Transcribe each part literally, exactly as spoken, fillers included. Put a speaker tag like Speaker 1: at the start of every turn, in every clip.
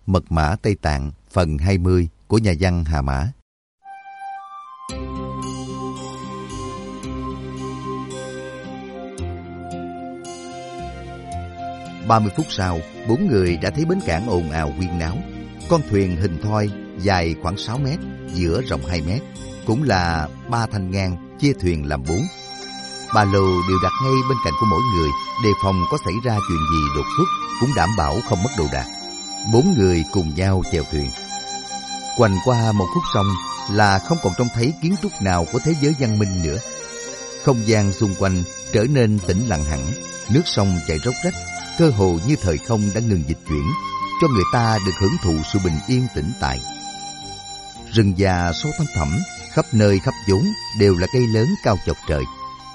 Speaker 1: Mật mã Tây Tạng phần hai mươi của nhà văn Hà Mã. ba mươi phút sau, bốn người đã thấy bến cảng ồn ào huyên náo. Con thuyền hình thoi dài khoảng sáu mét, giữa rộng hai mét, cũng là ba thanh ngang, chia thuyền làm bốn. Ba lô đều đặt ngay bên cạnh của mỗi người, đề phòng có xảy ra chuyện gì đột xuất, cũng đảm bảo không mất đồ đạc. Bốn người cùng nhau chèo thuyền. Quanh qua một khúc sông là không còn trông thấy kiến trúc nào của thế giới văn minh nữa. Không gian xung quanh trở nên tĩnh lặng hẳn, nước sông chảy róc rách, cơ hồ như thời không đã ngừng dịch chuyển, cho người ta được hưởng thụ sự bình yên tĩnh tại. Rừng già sâu thăm thẳm, khắp nơi khắp chốn đều là cây lớn cao chọc trời.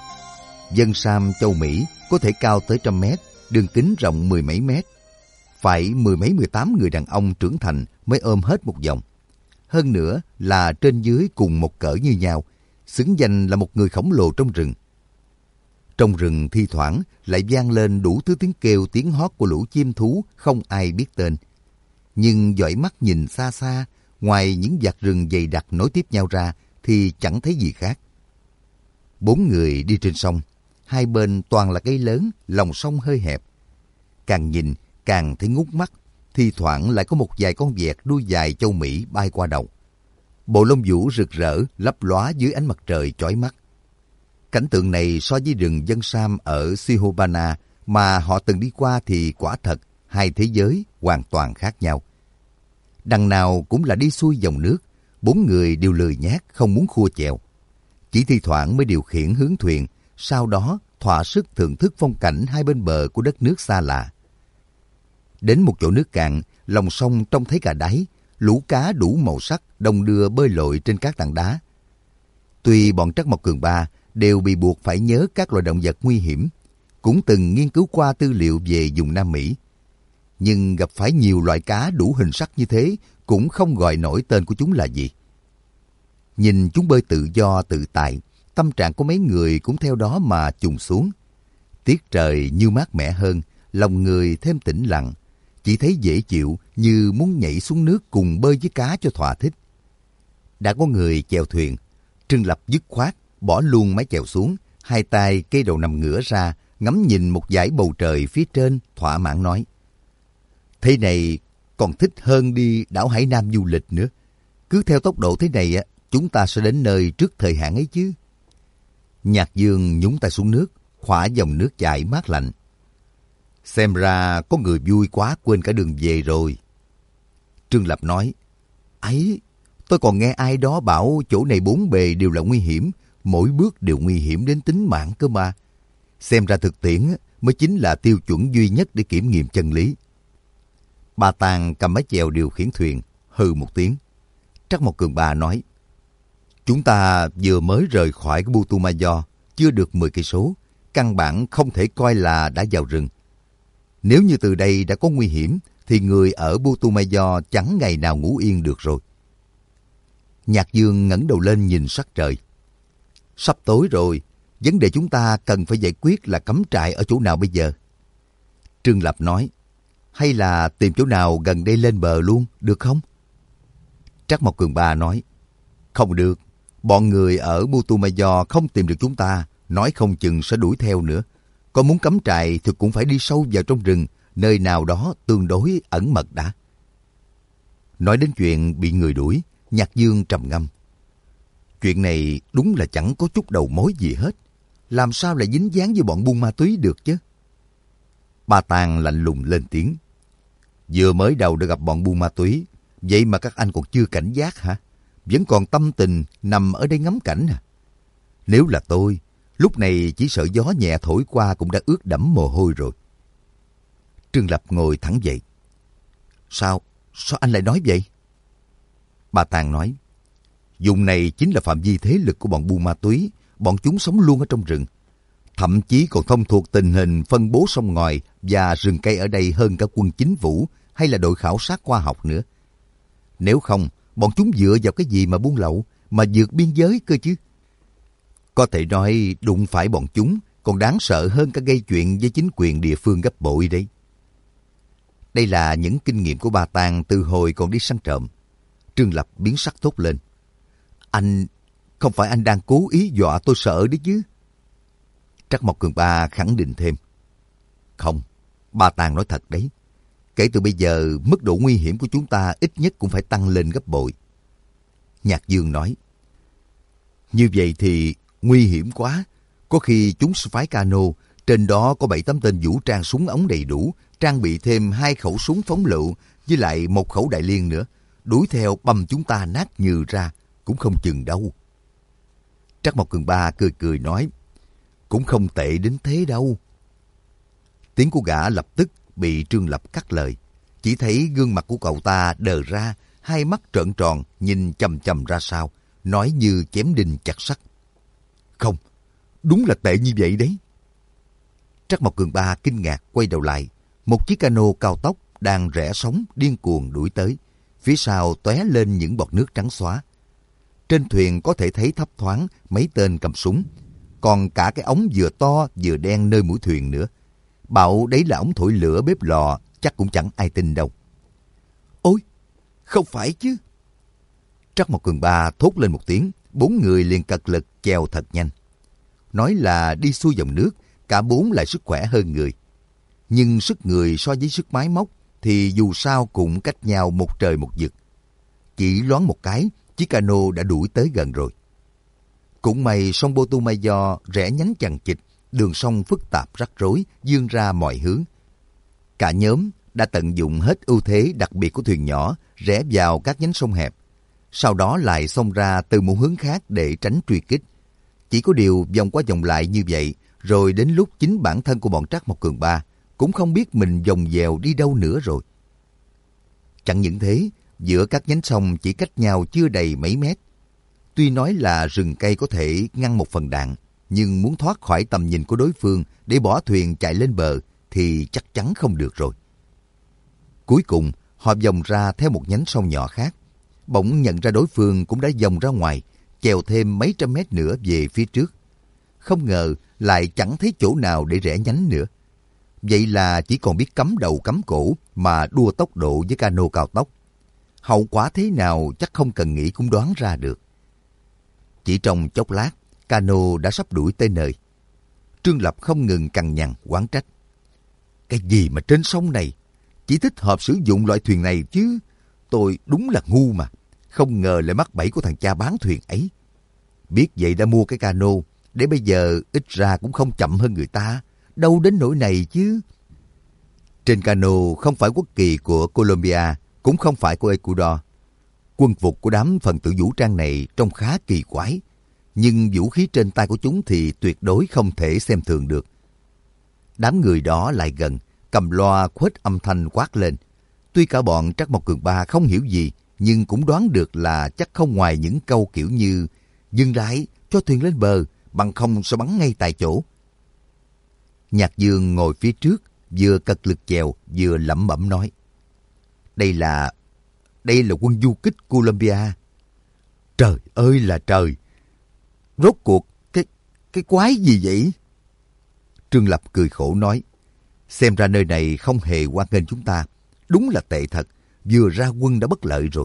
Speaker 1: Dân Sam châu Mỹ có thể cao tới trăm mét, đường kính rộng mười mấy mét. Phải mười mấy mười tám người đàn ông trưởng thành mới ôm hết một vòng. Hơn nữa là trên dưới cùng một cỡ như nhau, xứng danh là một người khổng lồ trong rừng. Trong rừng thi thoảng lại vang lên đủ thứ tiếng kêu tiếng hót của lũ chim thú không ai biết tên. Nhưng dõi mắt nhìn xa xa, ngoài những vạt rừng dày đặc nối tiếp nhau ra thì chẳng thấy gì khác. Bốn người đi trên sông, hai bên toàn là cây lớn, lòng sông hơi hẹp. Càng nhìn càng thấy ngút mắt, thi thoảng lại có một vài con vẹt đuôi dài châu Mỹ bay qua đầu. Bộ lông vũ rực rỡ, lấp lóa dưới ánh mặt trời chói mắt. Cảnh tượng này so với rừng dân Sam ở Sihobana mà họ từng đi qua thì quả thật hai thế giới hoàn toàn khác nhau. Đằng nào cũng là đi xuôi dòng nước, bốn người đều lười nhác không muốn khua chèo. Chỉ thi thoảng mới điều khiển hướng thuyền, sau đó thỏa sức thưởng thức phong cảnh hai bên bờ của đất nước xa lạ. Đến một chỗ nước cạn, lòng sông trông thấy cả đáy, lũ cá đủ màu sắc đồng đưa bơi lội trên các tảng đá. Tuy bọn Trắc Mộc Cường Ba đều bị buộc phải nhớ các loài động vật nguy hiểm, cũng từng nghiên cứu qua tư liệu về vùng Nam Mỹ, nhưng gặp phải nhiều loại cá đủ hình sắc như thế cũng không gọi nổi tên của chúng là gì. Nhìn chúng bơi tự do tự tại, tâm trạng của mấy người cũng theo đó mà chùng xuống. Tiết trời như mát mẻ hơn, lòng người thêm tĩnh lặng, chỉ thấy dễ chịu như muốn nhảy xuống nước cùng bơi với cá cho thỏa thích. Đã có người chèo thuyền, Trương Lập dứt khoát bỏ luôn mái chèo xuống, hai tay kê đầu nằm ngửa ra, ngắm nhìn một dải bầu trời phía trên, thỏa mãn nói: thế này còn thích hơn đi đảo Hải Nam du lịch nữa. Cứ theo tốc độ thế này, chúng ta sẽ đến nơi trước thời hạn ấy chứ. Nhạc Dương nhúng tay xuống nước, khỏa dòng nước chảy mát lạnh. Xem ra có người vui quá quên cả đường về rồi. Trương Lập nói: ấy, tôi còn nghe ai đó bảo chỗ này bốn bề đều là nguy hiểm, mỗi bước đều nguy hiểm đến tính mạng cơ mà. Xem ra thực tiễn mới chính là tiêu chuẩn duy nhất để kiểm nghiệm chân lý. Ba Tàng cầm mái chèo điều khiển thuyền, hừ một tiếng. Trắc Mộc Cường Ba nói: chúng ta vừa mới rời khỏi cái Putumayo, chưa được mười cây số, căn bản không thể coi là đã vào rừng. Nếu như từ đây đã có nguy hiểm, thì người ở Putumayo chẳng ngày nào ngủ yên được rồi. Nhạc Dương ngẩng đầu lên nhìn sắc trời. Sắp tối rồi, vấn đề chúng ta cần phải giải quyết là cắm trại ở chỗ nào bây giờ? Trương Lập nói: hay là tìm chỗ nào gần đây lên bờ luôn, được không? Trắc Mộc Cường Ba nói: không được, bọn người ở Putumayo không tìm được chúng ta, nói không chừng sẽ đuổi theo nữa. Còn muốn cắm trại thì cũng phải đi sâu vào trong rừng, nơi nào đó tương đối ẩn mật đã. Nói đến chuyện bị người đuổi, Nhạc Dương trầm ngâm. Chuyện này đúng là chẳng có chút đầu mối gì hết. Làm sao lại dính dáng với bọn buôn ma túy được chứ? Ba Tàng lạnh lùng lên tiếng: vừa mới đầu đã gặp bọn buôn ma túy, vậy mà các anh còn chưa cảnh giác hả? Vẫn còn tâm tình nằm ở đây ngắm cảnh à? Nếu là tôi, lúc này chỉ sợ gió nhẹ thổi qua cũng đã ướt đẫm mồ hôi rồi. Trương Lập ngồi thẳng dậy. Sao? Sao anh lại nói vậy? Ba Tàng nói: vùng này chính là phạm vi thế lực của bọn buôn ma túy, bọn chúng sống luôn ở trong rừng. Thậm chí còn thông thuộc tình hình phân bố sông ngòi và rừng cây ở đây hơn cả quân chính phủ hay là đội khảo sát khoa học nữa. Nếu không, bọn chúng dựa vào cái gì mà buôn lậu, mà vượt biên giới cơ chứ? Có thể nói đụng phải bọn chúng còn đáng sợ hơn cả gây chuyện với chính quyền địa phương gấp bội đấy. Đây là những kinh nghiệm của Ba Tàng từ hồi còn đi săn trộm. Trương Lập biến sắc thốt lên. Anh, không phải anh đang cố ý dọa tôi sợ đấy chứ? Trắc Mộc Cường Ba khẳng định thêm. Không, Ba Tàng nói thật đấy. Kể từ bây giờ, mức độ nguy hiểm của chúng ta ít nhất cũng phải tăng lên gấp bội. Nhạc Dương nói. Như vậy thì nguy hiểm quá. Có khi chúng sẽ phái cano, trên đó có bảy tám tên vũ trang súng ống đầy đủ, trang bị thêm hai khẩu súng phóng lựu với lại một khẩu đại liên nữa. Đuổi theo băm chúng ta nát nhừ ra, cũng không chừng đâu. Trắc Mộc Cường Ba cười cười nói. Cũng không tệ đến thế đâu. Tiếng của gã lập tức bị Trương Lập cắt lời. Chỉ thấy gương mặt của cậu ta đờ ra, hai mắt trợn tròn, nhìn chằm chằm ra sau, nói như chém đinh chặt sắt. Không, đúng là tệ như vậy đấy. Trắc Mộc Cường Ba kinh ngạc quay đầu lại. Một chiếc cano cao tốc đang rẽ sóng điên cuồng đuổi tới. Phía sau tóe lên những bọt nước trắng xóa. Trên thuyền có thể thấy thấp thoáng mấy tên cầm súng. Còn cả cái ống vừa to vừa đen nơi mũi thuyền nữa. Bảo đấy là ống thổi lửa bếp lò, chắc cũng chẳng ai tin đâu. Ôi, không phải chứ. Trắc Mộc Cường Ba thốt lên một tiếng, bốn người liền cật lực chèo thật nhanh. Nói là đi xuôi dòng nước, cả bốn lại sức khỏe hơn người. Nhưng sức người so với sức máy móc thì dù sao cũng cách nhau một trời một vực. Chỉ loáng một cái, chiếc cano đã đuổi tới gần rồi. Cũng may sông Putumayo rẽ nhánh chằng chịt, đường sông phức tạp rắc rối, vươn ra mọi hướng. Cả nhóm đã tận dụng hết ưu thế đặc biệt của thuyền nhỏ, rẽ vào các nhánh sông hẹp. Sau đó lại xông ra từ một hướng khác để tránh truy kích. Chỉ có điều vòng qua vòng lại như vậy, rồi đến lúc chính bản thân của bọn Trắc Mộc Cường Ba cũng không biết mình vòng vèo đi đâu nữa rồi. Chẳng những thế, giữa các nhánh sông chỉ cách nhau chưa đầy mấy mét. Tuy nói là rừng cây có thể ngăn một phần đạn, nhưng muốn thoát khỏi tầm nhìn của đối phương để bỏ thuyền chạy lên bờ thì chắc chắn không được rồi. Cuối cùng, họ vòng ra theo một nhánh sông nhỏ khác. Bỗng nhận ra đối phương cũng đã vòng ra ngoài, chèo thêm mấy trăm mét nữa về phía trước. Không ngờ lại chẳng thấy chỗ nào để rẽ nhánh nữa. Vậy là chỉ còn biết cắm đầu cắm cổ mà đua tốc độ với cano cao tốc. Hậu quả thế nào chắc không cần nghĩ cũng đoán ra được. Chỉ trong chốc lát, cano đã sắp đuổi tới nơi. Trương Lập không ngừng cằn nhằn oán trách. Cái gì mà trên sông này chỉ thích hợp sử dụng loại thuyền này chứ? Tôi đúng là ngu mà, không ngờ lại mắc bẫy của thằng cha bán thuyền ấy. Biết vậy đã mua cái cano, để bây giờ ít ra cũng không chậm hơn người ta, đâu đến nỗi này chứ. Trên cano không phải quốc kỳ của Colombia, cũng không phải của Ecuador. Quân phục của đám phần tử vũ trang này trông khá kỳ quái, nhưng vũ khí trên tay của chúng thì tuyệt đối không thể xem thường được. Đám người đó lại gần, cầm loa khuếch âm thanh quát lên. Tuy cả bọn Trắc Mộc Cường Ba không hiểu gì, nhưng cũng đoán được là chắc không ngoài những câu kiểu như dừng lại, cho thuyền lên bờ, bằng không sẽ bắn ngay tại chỗ. Nhạc Dương ngồi phía trước, vừa cật lực chèo, vừa lẩm bẩm nói. Đây là... đây là quân du kích Colombia. Trời ơi là trời! Rốt cuộc, cái... cái quái gì vậy? Trương Lập cười khổ nói. Xem ra nơi này không hề hoan nghênh chúng ta. Đúng là tệ thật, vừa ra quân đã bất lợi rồi.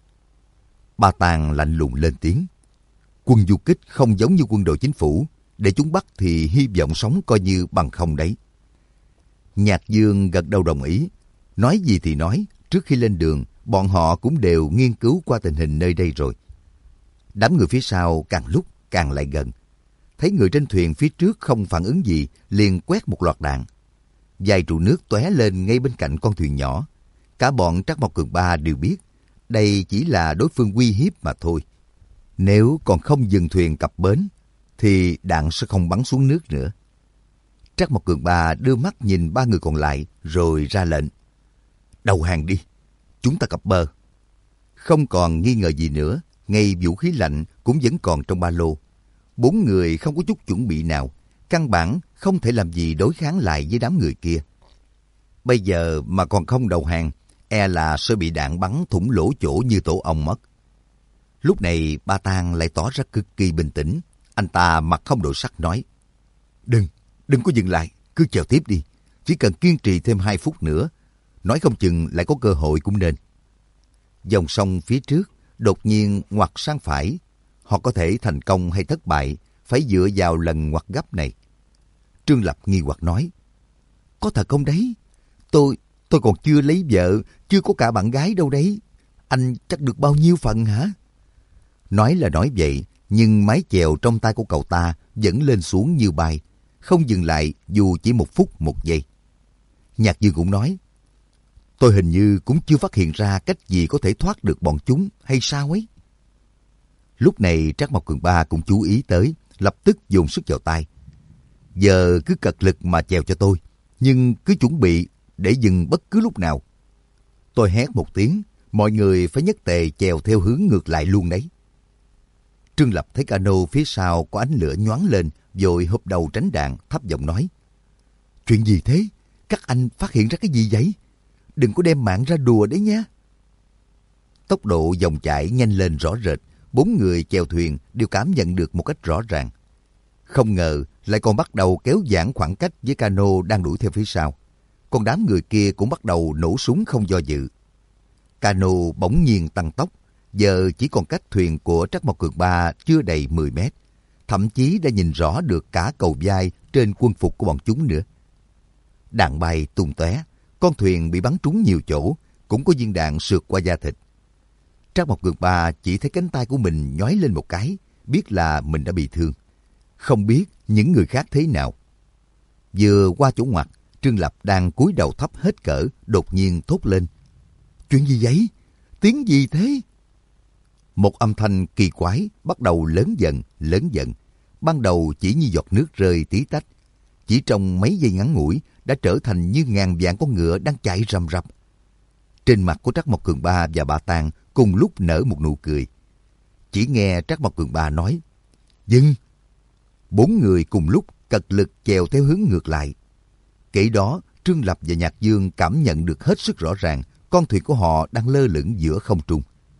Speaker 1: Ba Tàng lạnh lùng lên tiếng. Quân du kích không giống như quân đội chính phủ. Để chúng bắt thì hy vọng sống coi như bằng không đấy. Nhạc Dương gật đầu đồng ý. Nói gì thì nói, trước khi lên đường, bọn họ cũng đều nghiên cứu qua tình hình nơi đây rồi. Đám người phía sau càng lúc càng lại gần. Thấy người trên thuyền phía trước không phản ứng gì, liền quét một loạt đạn. Vài trụ nước tóe lên ngay bên cạnh con thuyền nhỏ. Cả bọn Trắc Mộc Cường Ba đều biết đây chỉ là đối phương uy hiếp mà thôi. Nếu còn không dừng thuyền cập bến thì đạn sẽ không bắn xuống nước nữa. Trắc Mộc Cường Ba đưa mắt nhìn ba người còn lại rồi ra lệnh. Đầu hàng đi, chúng ta cập bờ. Không còn nghi ngờ gì nữa, ngay vũ khí lạnh cũng vẫn còn trong ba lô. Bốn người không có chút chuẩn bị nào, căn bản không thể làm gì đối kháng lại với đám người kia. Bây giờ mà còn không đầu hàng, e là sẽ bị đạn bắn thủng lỗ chỗ như tổ ong mất. Lúc này Ba Tàng lại tỏ ra cực kỳ bình tĩnh. Anh ta mặt không đổi sắc nói. Đừng, đừng có dừng lại, cứ chèo tiếp đi. Chỉ cần kiên trì thêm hai phút nữa, nói không chừng lại có cơ hội cũng nên. Dòng sông phía trước đột nhiên ngoặt sang phải. Họ có thể thành công hay thất bại phải dựa vào lần ngoặt gấp này. Trương Lập nghi hoặc nói, có thật không đấy? Tôi, tôi còn chưa lấy vợ, chưa có cả bạn gái đâu đấy. Anh chắc được bao nhiêu phần hả? Nói là nói vậy, nhưng mái chèo trong tay của cậu ta vẫn lên xuống như bay, không dừng lại dù chỉ một phút một giây. Nhạc Dương cũng nói, tôi hình như cũng chưa phát hiện ra cách gì có thể thoát được bọn chúng hay sao ấy. Lúc này Trác Mộc Cường Ba cũng chú ý tới, lập tức dồn sức vào tay. Giờ cứ cật lực mà chèo cho tôi, nhưng cứ chuẩn bị để dừng bất cứ lúc nào. Tôi hét một tiếng, mọi người phải nhất tề chèo theo hướng ngược lại luôn đấy. Trương Lập thấy cano phía sau có ánh lửa nhoáng lên, vội hụp đầu tránh đạn, thấp giọng nói, chuyện gì thế? Các anh phát hiện ra cái gì vậy? Đừng có đem mạng ra đùa đấy nhé. Tốc độ dòng chảy nhanh lên rõ rệt, bốn người chèo thuyền đều cảm nhận được một cách rõ ràng. Không ngờ lại còn bắt đầu kéo giãn khoảng cách với cano đang đuổi theo phía sau. Còn đám người kia cũng bắt đầu nổ súng không do dự. Cano bỗng nhiên tăng tốc, giờ chỉ còn cách thuyền của Trác Mộc Cường Ba chưa đầy mười mét. Thậm chí đã nhìn rõ được cả cầu vai trên quân phục của bọn chúng nữa. Đạn bay tung tóe, con thuyền bị bắn trúng nhiều chỗ, cũng có viên đạn sượt qua da thịt. Trác Mộc Cường Ba chỉ thấy cánh tay của mình nhói lên một cái, biết là mình đã bị thương. Không biết những người khác thế nào. Vừa qua chỗ ngoặt, Trương Lập đang cúi đầu thấp hết cỡ, đột nhiên thốt lên, chuyện gì vậy? Tiếng gì thế? Một âm thanh kỳ quái bắt đầu lớn dần, lớn dần. Ban đầu chỉ như giọt nước rơi tí tách. Chỉ trong mấy giây ngắn ngủi đã trở thành như ngàn vạn con ngựa đang chạy rầm rập. Trên mặt của Trác Mộc Cường Ba và Ba Tàng cùng lúc nở một nụ cười. Chỉ nghe Trác Mộc Cường Ba nói, dừng! Bốn người cùng lúc cật lực chèo theo hướng ngược lại. Kể đó, Trương Lập và Nhạc Dương cảm nhận được hết sức rõ ràng con thuyền của họ đang lơ lửng giữa không trung.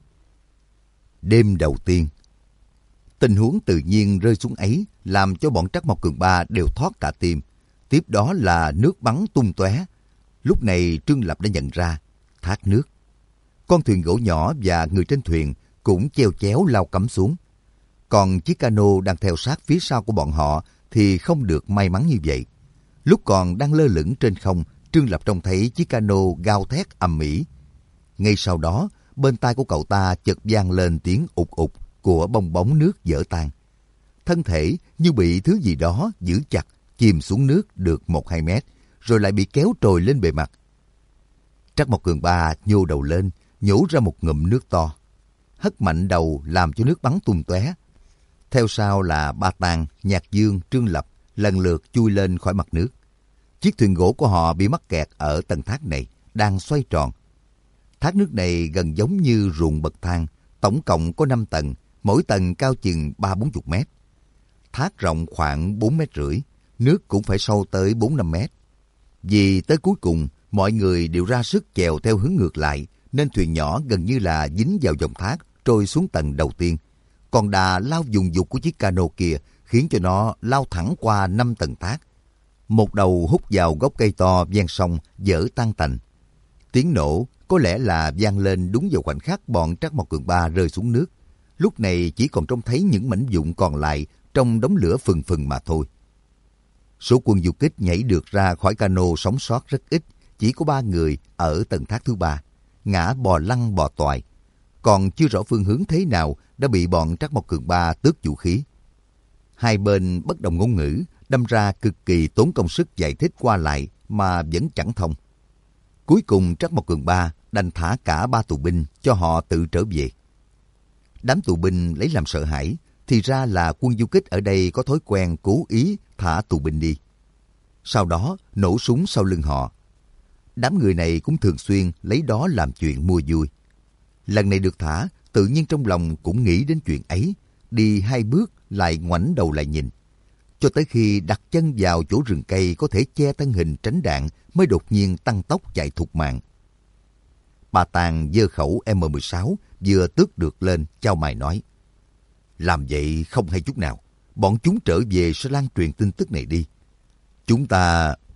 Speaker 1: Đêm đầu tiên, tình huống tự nhiên rơi xuống ấy làm cho bọn Trác Mộc Cường Ba đều thoát cả tim. Tiếp đó là nước bắn tung tóe. Lúc này Trương Lập đã nhận ra thác nước. Con thuyền gỗ nhỏ và người trên thuyền cũng chèo chéo lao cắm xuống. Còn chiếc cano đang theo sát phía sau của bọn họ thì không được may mắn như vậy. Lúc còn đang lơ lửng trên không, Trương Lập trông thấy chiếc cano gào thét ầm ĩ. Ngay sau đó, bên tai của cậu ta chợt vang lên tiếng ụt ụt của bong bóng nước vỡ tan. Thân thể như bị thứ gì đó giữ chặt, chìm xuống nước được một hai mét, rồi lại bị kéo trồi lên bề mặt. Trác Mộc Cường Ba nhô đầu lên, nhổ ra một ngụm nước to, hất mạnh đầu làm cho nước bắn tung tóe. Theo sau là Ba Tàng, Nhạc Dương, Trương Lập lần lượt chui lên khỏi mặt nước. Chiếc thuyền gỗ của họ bị mắc kẹt ở tầng thác này, đang xoay tròn. Thác nước này gần giống như ruộng bậc thang, tổng cộng có năm tầng, mỗi tầng cao chừng ba bốn chục mét. Thác rộng khoảng bốn mét rưỡi, nước cũng phải sâu tới bốn năm mét. Vì tới cuối cùng, mọi người đều ra sức chèo theo hướng ngược lại, nên thuyền nhỏ gần như là dính vào dòng thác, trôi xuống tầng đầu tiên. Còn đà lao dùng dục của chiếc cano kia khiến cho nó lao thẳng qua năm tầng thác. Một đầu hút vào gốc cây to ven sông, vỡ tan tành. Tiếng nổ có lẽ là vang lên đúng vào khoảnh khắc bọn Trác Mộc Cường Ba rơi xuống nước. Lúc này chỉ còn trông thấy những mảnh vụn còn lại trong đống lửa phừng phừng mà thôi. Số quân du kích nhảy được ra khỏi cano sống sót rất ít, chỉ có ba người ở tầng thác thứ ba, ngã bò lăn bò toài. Còn chưa rõ phương hướng thế nào đã bị bọn Trác Mộc Cường Ba tước vũ khí. Hai bên bất đồng ngôn ngữ, đâm ra cực kỳ tốn công sức giải thích qua lại mà vẫn chẳng thông. Cuối cùng Trác Mộc Cường Ba đành thả cả ba tù binh cho họ tự trở về. Đám tù binh lấy làm sợ hãi, thì ra là quân du kích ở đây có thói quen cố ý thả tù binh đi. Sau đó nổ súng sau lưng họ. Đám người này cũng thường xuyên lấy đó làm chuyện mua vui. Lần này được thả, tự nhiên trong lòng cũng nghĩ đến chuyện ấy, đi hai bước lại ngoảnh đầu lại nhìn. Cho tới khi đặt chân vào chỗ rừng cây có thể che thân hình tránh đạn mới đột nhiên tăng tốc chạy thục mạng. Ba Tàng giơ khẩu M mười sáu vừa tước được lên, chau mày nói, làm vậy không hay chút nào, bọn chúng trở về sẽ lan truyền tin tức này đi. Chúng ta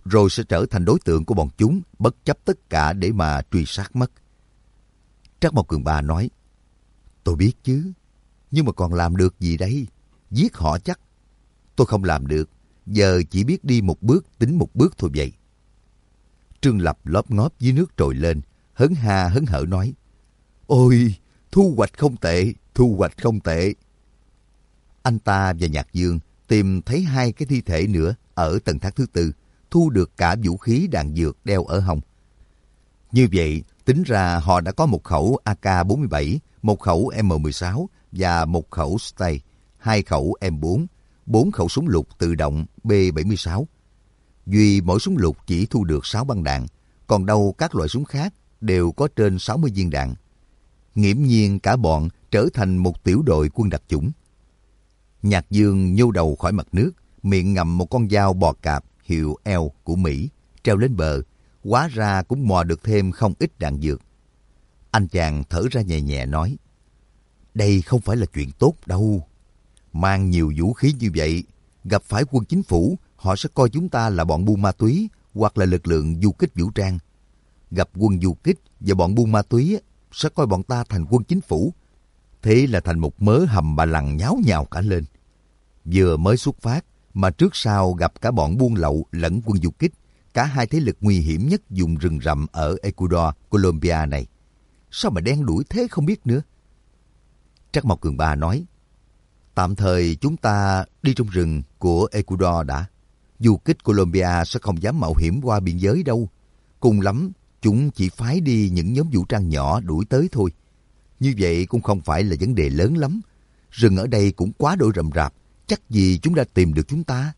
Speaker 1: rồi sẽ trở thành đối tượng của bọn chúng, bất chấp tất cả để mà truy sát mất. Trác Mộc Cường Ba nói, tôi biết chứ, nhưng mà còn làm được gì đây? Giết họ chắc. Tôi không làm được, giờ chỉ biết đi một bước tính một bước thôi vậy. Trương Lập lóp ngóp dưới nước trồi lên, hớn ha hớn hở nói, ôi, thu hoạch không tệ, thu hoạch không tệ. Anh ta và Nhạc Dương tìm thấy hai cái thi thể nữa ở tầng tháp thứ tư, thu được cả vũ khí đạn dược đeo ở hông. Như vậy, tính ra họ đã có một khẩu A K bốn mươi bảy, một khẩu M mười sáu và một khẩu Stay, hai khẩu M bốn, bốn khẩu súng lục tự động B bảy mươi sáu. Duy mỗi súng lục chỉ thu được sáu băng đạn, còn đâu các loại súng khác đều có trên sáu mươi viên đạn. Nghiễm nhiên cả bọn trở thành một tiểu đội quân đặc chủng. Nhạc Dương nhô đầu khỏi mặt nước, miệng ngậm một con dao bò cạp hiệu L của Mỹ, treo lên bờ, hóa ra cũng mò được thêm không ít đạn dược. Anh chàng thở ra nhẹ nhẹ nói, đây không phải là chuyện tốt đâu. Mang nhiều vũ khí như vậy, gặp phải quân chính phủ, họ sẽ coi chúng ta là bọn buôn ma túy hoặc là lực lượng du kích vũ trang. Gặp quân du kích và bọn buôn ma túy sẽ coi bọn ta thành quân chính phủ. Thế là thành một mớ hầm bà lằng nháo nhào cả lên. Vừa mới xuất phát mà trước sau gặp cả bọn buôn lậu lẫn quân du kích, cả hai thế lực nguy hiểm nhất vùng rừng rậm ở Ecuador, Colombia này. Sao mà đen đuổi thế không biết nữa. Trác Mộc Cường Ba nói, tạm thời chúng ta đi trong rừng của Ecuador đã. Du kích Colombia sẽ không dám mạo hiểm qua biên giới đâu. Cùng lắm, chúng chỉ phái đi những nhóm vũ trang nhỏ đuổi tới thôi. Như vậy cũng không phải là vấn đề lớn lắm. Rừng ở đây cũng quá đỗi rậm rạp, chắc gì chúng đã tìm được chúng ta.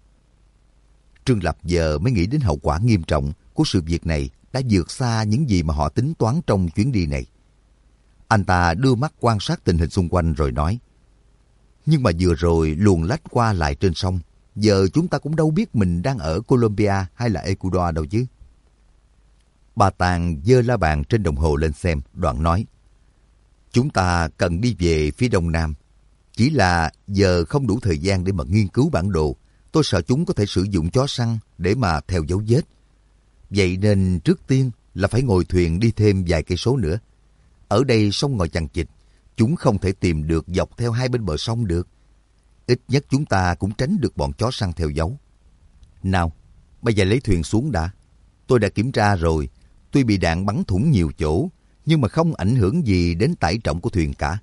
Speaker 1: Trương Lập giờ mới nghĩ đến hậu quả nghiêm trọng của sự việc này đã vượt xa những gì mà họ tính toán trong chuyến đi này. Anh ta đưa mắt quan sát tình hình xung quanh rồi nói, nhưng mà vừa rồi luồn lách qua lại trên sông, giờ chúng ta cũng đâu biết mình đang ở Colombia hay là Ecuador đâu chứ. Bà Tàng giơ la bàn trên đồng hồ lên xem, đoạn nói, chúng ta cần đi về phía đông nam. Chỉ là giờ không đủ thời gian để mà nghiên cứu bản đồ. Tôi sợ chúng có thể sử dụng chó săn để mà theo dấu vết. Vậy nên trước tiên là phải ngồi thuyền đi thêm vài cây số nữa. Ở đây sông ngòi chằng chịt, chúng không thể tìm được dọc theo hai bên bờ sông được. Ít nhất chúng ta cũng tránh được bọn chó săn theo dấu. Nào, bây giờ lấy thuyền xuống đã. Tôi đã kiểm tra rồi, tuy bị đạn bắn thủng nhiều chỗ, nhưng mà không ảnh hưởng gì đến tải trọng của thuyền cả.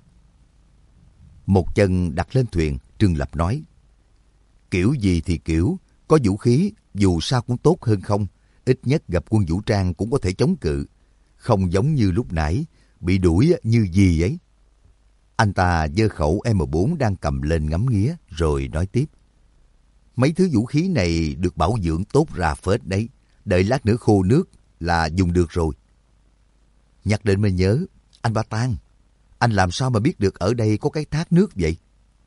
Speaker 1: Một chân đặt lên thuyền, Trương Lập nói, kiểu gì thì kiểu, có vũ khí dù sao cũng tốt hơn không. Ít nhất gặp quân vũ trang cũng có thể chống cự. Không giống như lúc nãy, bị đuổi như gì ấy. Anh ta giơ khẩu M bốn đang cầm lên ngắm nghía, rồi nói tiếp. Mấy thứ vũ khí này được bảo dưỡng tốt ra phết đấy. Đợi lát nữa khô nước là dùng được rồi. Nhắc đến mới nhớ, anh Ba Tàng, anh làm sao mà biết được ở đây có cái thác nước vậy?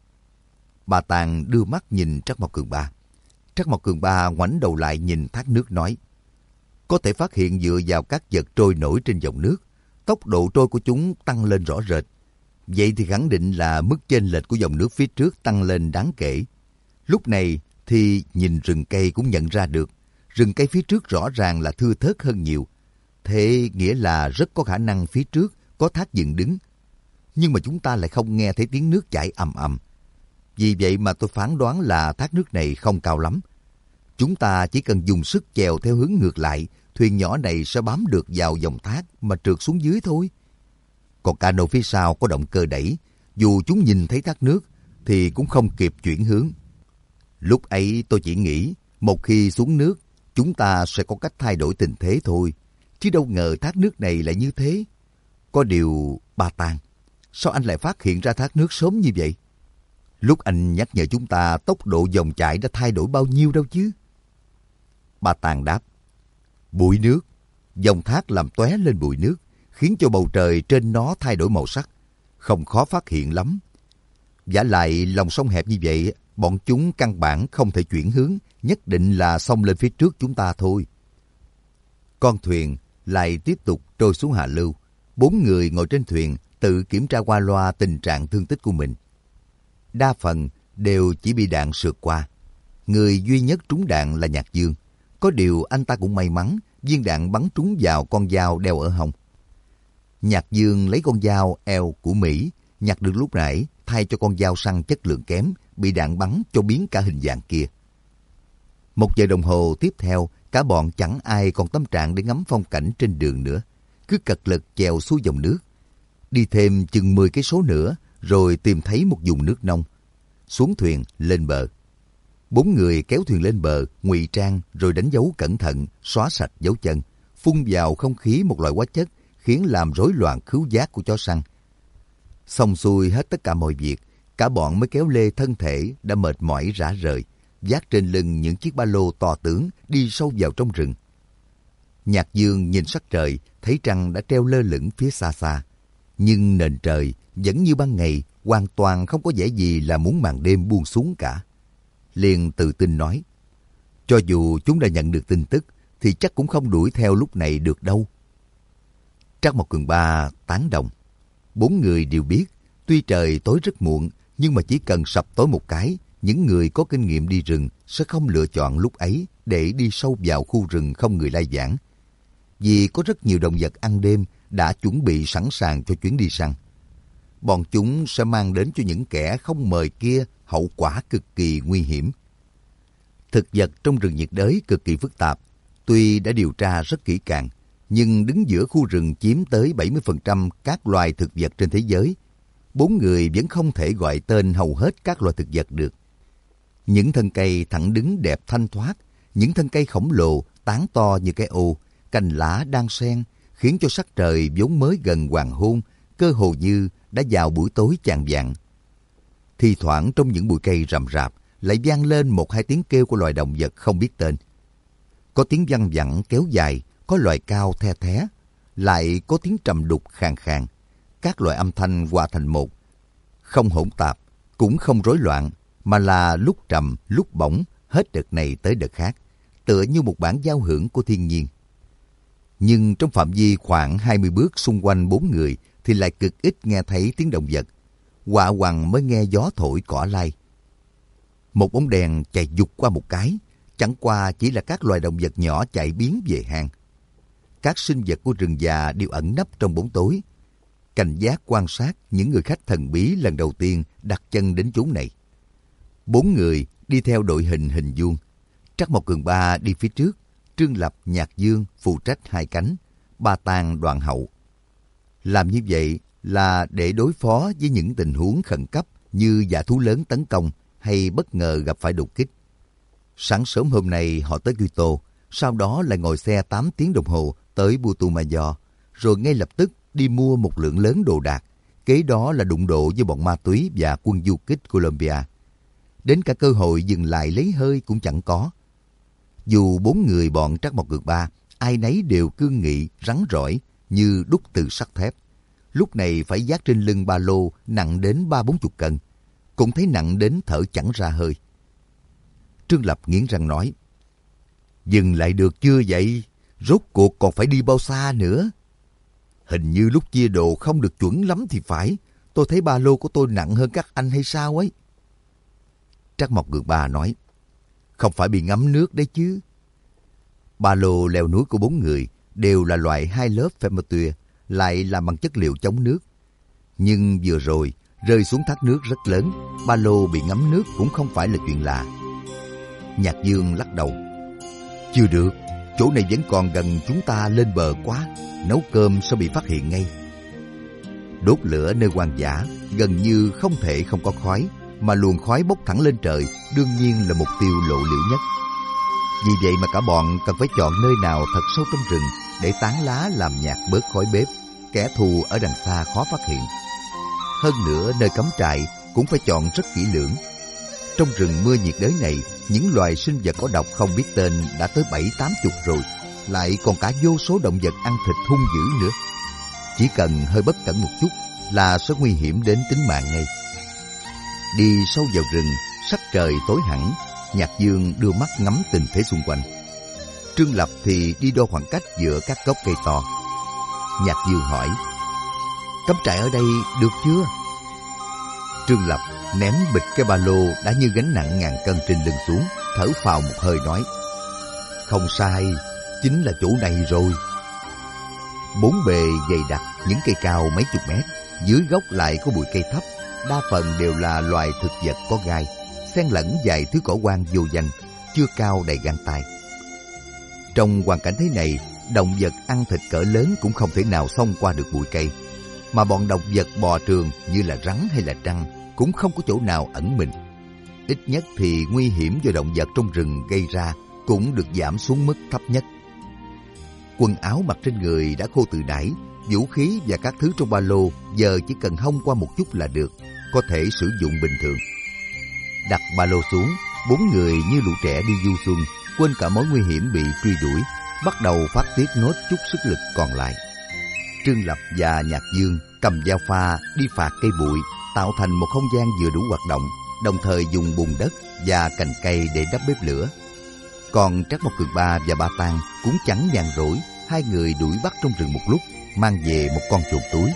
Speaker 1: Bà Tàng đưa mắt nhìn Trác Mộc Cường Ba. Trác Mộc Cường Ba ngoảnh đầu lại nhìn thác nước nói, có thể phát hiện dựa vào các vật trôi nổi trên dòng nước, tốc độ trôi của chúng tăng lên rõ rệt. Vậy thì khẳng định là mức chênh lệch của dòng nước phía trước tăng lên đáng kể. Lúc này thì nhìn rừng cây cũng nhận ra được, rừng cây phía trước rõ ràng là thưa thớt hơn nhiều. Thế nghĩa là rất có khả năng phía trước có thác dựng đứng. Nhưng mà chúng ta lại không nghe thấy tiếng nước chảy ầm ầm. Vì vậy mà tôi phán đoán là thác nước này không cao lắm. Chúng ta chỉ cần dùng sức chèo theo hướng ngược lại, thuyền nhỏ này sẽ bám được vào dòng thác mà trượt xuống dưới thôi. Còn cano phía sau có động cơ đẩy, dù chúng nhìn thấy thác nước thì cũng không kịp chuyển hướng. Lúc ấy tôi chỉ nghĩ, một khi xuống nước, chúng ta sẽ có cách thay đổi tình thế thôi. Chứ đâu ngờ thác nước này lại như thế. Có điều, Ba Tàng, sao anh lại phát hiện ra thác nước sớm như vậy? Lúc anh nhắc nhở chúng ta tốc độ dòng chảy đã thay đổi bao nhiêu đâu chứ? Ba Tàng đáp, bụi nước. Dòng thác làm tóe lên bụi nước, khiến cho bầu trời trên nó thay đổi màu sắc. Không khó phát hiện lắm. Vả lại lòng sông hẹp như vậy, bọn chúng căn bản không thể chuyển hướng, nhất định là xông lên phía trước chúng ta thôi. Con thuyền lại tiếp tục trôi xuống hạ lưu. Bốn người ngồi trên thuyền tự kiểm tra qua loa tình trạng thương tích của mình. Đa phần đều chỉ bị đạn sượt qua. Người duy nhất trúng đạn là Nhạc Dương. Có điều anh ta cũng may mắn, viên đạn bắn trúng vào con dao đeo ở hông. Nhạc Dương lấy con dao eo của Mỹ, nhặt được lúc nãy, thay cho con dao săn chất lượng kém, bị đạn bắn cho biến cả hình dạng kia. Một giờ đồng hồ tiếp theo, cả bọn chẳng ai còn tâm trạng để ngắm phong cảnh trên đường nữa, cứ cật lực chèo xuôi dòng nước. Đi thêm chừng mười cây số nữa, rồi tìm thấy một vùng nước nông. Xuống thuyền, lên bờ. Bốn người kéo thuyền lên bờ, ngụy trang rồi đánh dấu cẩn thận, xóa sạch dấu chân, phun vào không khí một loại hóa chất khiến làm rối loạn khứu giác của chó săn. Xong xuôi hết tất cả mọi việc, cả bọn mới kéo lê thân thể đã mệt mỏi rã rời, vác trên lưng những chiếc ba lô to tướng đi sâu vào trong rừng. Nhạc Dương nhìn sắc trời, thấy trăng đã treo lơ lửng phía xa xa. Nhưng nền trời vẫn như ban ngày, hoàn toàn không có vẻ gì là muốn màn đêm buông xuống cả. Liền tự tin nói, cho dù chúng đã nhận được tin tức, thì chắc cũng không đuổi theo lúc này được đâu. Trắc Mộc Cường Ba tán đồng. Bốn người đều biết, tuy trời tối rất muộn, nhưng mà chỉ cần sập tối một cái, những người có kinh nghiệm đi rừng sẽ không lựa chọn lúc ấy để đi sâu vào khu rừng không người lai vãng. Vì có rất nhiều động vật ăn đêm đã chuẩn bị sẵn sàng cho chuyến đi săn. Bọn chúng sẽ mang đến cho những kẻ không mời kia hậu quả cực kỳ nguy hiểm. Thực vật trong rừng nhiệt đới cực kỳ phức tạp. Tuy đã điều tra rất kỹ càng, nhưng đứng giữa khu rừng chiếm tới bảy mươi phần trăm các loài thực vật trên thế giới, bốn người vẫn không thể gọi tên hầu hết các loài thực vật được. Những thân cây thẳng đứng đẹp thanh thoát, những thân cây khổng lồ tán to như cái ô, cành lá đan xen, khiến cho sắc trời vốn mới gần hoàng hôn, cơ hồ như đã vào buổi tối chạng vạng. Thì thoảng trong những bụi cây rậm rạp lại vang lên một hai tiếng kêu của loài động vật không biết tên. Có tiếng văng vẳng kéo dài, có loài cao the thé, lại có tiếng trầm đục khàn khàn. Các loại âm thanh hòa thành một, không hỗn tạp, cũng không rối loạn, mà là lúc trầm, lúc bổng, hết đợt này tới đợt khác, tựa như một bản giao hưởng của thiên nhiên. Nhưng trong phạm vi khoảng hai mươi bước xung quanh bốn người thì lại cực ít nghe thấy tiếng động vật. Quạ quằn mới nghe gió thổi cỏ lay. Một bóng đèn chạy vụt qua một cái, chẳng qua chỉ là các loài động vật nhỏ chạy biến về hang. Các sinh vật của rừng già đều ẩn nấp trong bóng tối, cảnh giác quan sát những người khách thần bí lần đầu tiên đặt chân đến chốn này. Bốn người đi theo đội hình hình vuông. Trắc Mộc Cường Ba đi phía trước, Trương Lập, Nhạc Dương phụ trách hai cánh, Ba Tang đoàn hậu. Làm như vậy là để đối phó với những tình huống khẩn cấp như dã thú lớn tấn công hay bất ngờ gặp phải đột kích. Sáng sớm hôm nay họ tới Quito, sau đó lại ngồi xe tám tiếng đồng hồ tới Putumayo, rồi ngay lập tức đi mua một lượng lớn đồ đạc. Kế đó là đụng độ với bọn ma túy và quân du kích Colombia. Đến cả cơ hội dừng lại lấy hơi cũng chẳng có. Dù bốn người bọn Trắc Mộc Cường Ba, ai nấy đều cương nghị, rắn rỏi, như đúc từ sắt thép. Lúc này phải vác trên lưng ba lô nặng đến ba bốn chục cân, cũng thấy nặng đến thở chẳng ra hơi. Trương Lập nghiến răng nói, dừng lại được chưa vậy? Rốt cuộc còn phải đi bao xa nữa? Hình như lúc chia đồ không được chuẩn lắm thì phải. Tôi thấy ba lô của tôi nặng hơn các anh hay sao ấy? Trắc Mộc Cường Ba nói, không phải bị ngấm nước đấy chứ. Ba lô leo núi của bốn người đều là loại hai lớp Fermeture, lại làm bằng chất liệu chống nước. Nhưng vừa rồi, rơi xuống thác nước rất lớn, ba lô bị ngấm nước cũng không phải là chuyện lạ. Nhạc Dương lắc đầu, chưa được, chỗ này vẫn còn gần chúng ta lên bờ quá, nấu cơm sẽ bị phát hiện ngay. Đốt lửa nơi hoang dã, gần như không thể không có khói, mà luồng khói bốc thẳng lên trời đương nhiên là mục tiêu lộ liễu nhất. Vì vậy mà cả bọn cần phải chọn nơi nào thật sâu trong rừng để tán lá làm nhạt bớt khói bếp, kẻ thù ở đằng xa khó phát hiện. Hơn nữa, nơi cắm trại cũng phải chọn rất kỹ lưỡng. Trong rừng mưa nhiệt đới này, những loài sinh vật có độc không biết tên đã tới bảy tám chục rồi, lại còn cả vô số động vật ăn thịt hung dữ nữa. Chỉ cần hơi bất cẩn một chút là sẽ nguy hiểm đến tính mạng ngay. Đi sâu vào rừng, sắc trời tối hẳn, Nhạc Dương đưa mắt ngắm tình thế xung quanh. Trương Lập thì đi đo khoảng cách giữa các gốc cây to. Nhạc Dương hỏi, cắm trại ở đây được chưa? Trương Lập ném bịch cái ba lô đã như gánh nặng ngàn cân trên lưng xuống, thở phào một hơi nói, Không sai, chính là chỗ này rồi. Bốn bề dày đặc những cây cao mấy chục mét, dưới gốc lại có bụi cây thấp, đa phần đều là loài thực vật có gai, xen lẫn vài thứ cỏ hoang vô danh, chưa cao đầy gang tay. Trong hoàn cảnh thế này, động vật ăn thịt cỡ lớn cũng không thể nào xông qua được bụi cây, mà bọn động vật bò trường như là rắn hay là trăng cũng không có chỗ nào ẩn mình. Ít nhất thì nguy hiểm do động vật trong rừng gây ra cũng được giảm xuống mức thấp nhất. Quần áo mặc trên người đã khô từ nãy, vũ khí và các thứ trong ba lô giờ chỉ cần hong qua một chút là được, có thể sử dụng bình thường. Đặt ba lô xuống, bốn người như lũ trẻ đi du xuân, quên cả mối nguy hiểm bị truy đuổi, bắt đầu phát tiết nốt chút sức lực còn lại. Trương Lập và Nhạc Dương cầm dao pha đi phạt cây bụi, tạo thành một không gian vừa đủ hoạt động, đồng thời dùng bùn đất và cành cây để đắp bếp lửa. Còn Trác Mộc Cường Ba và Ba Tang cũng chẳng nhàn rỗi, hai người đuổi bắt trong rừng một lúc, mang về một con chuột túi.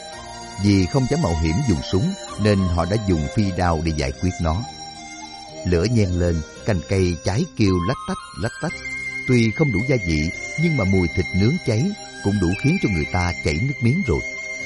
Speaker 1: Vì không dám mạo hiểm dùng súng, nên họ đã dùng phi đao để giải quyết nó. Lửa nhen lên, cành cây cháy kêu lách tách lách tách. Tuy không đủ gia vị, nhưng mà mùi thịt nướng cháy cũng đủ khiến cho người ta chảy nước miếng rồi.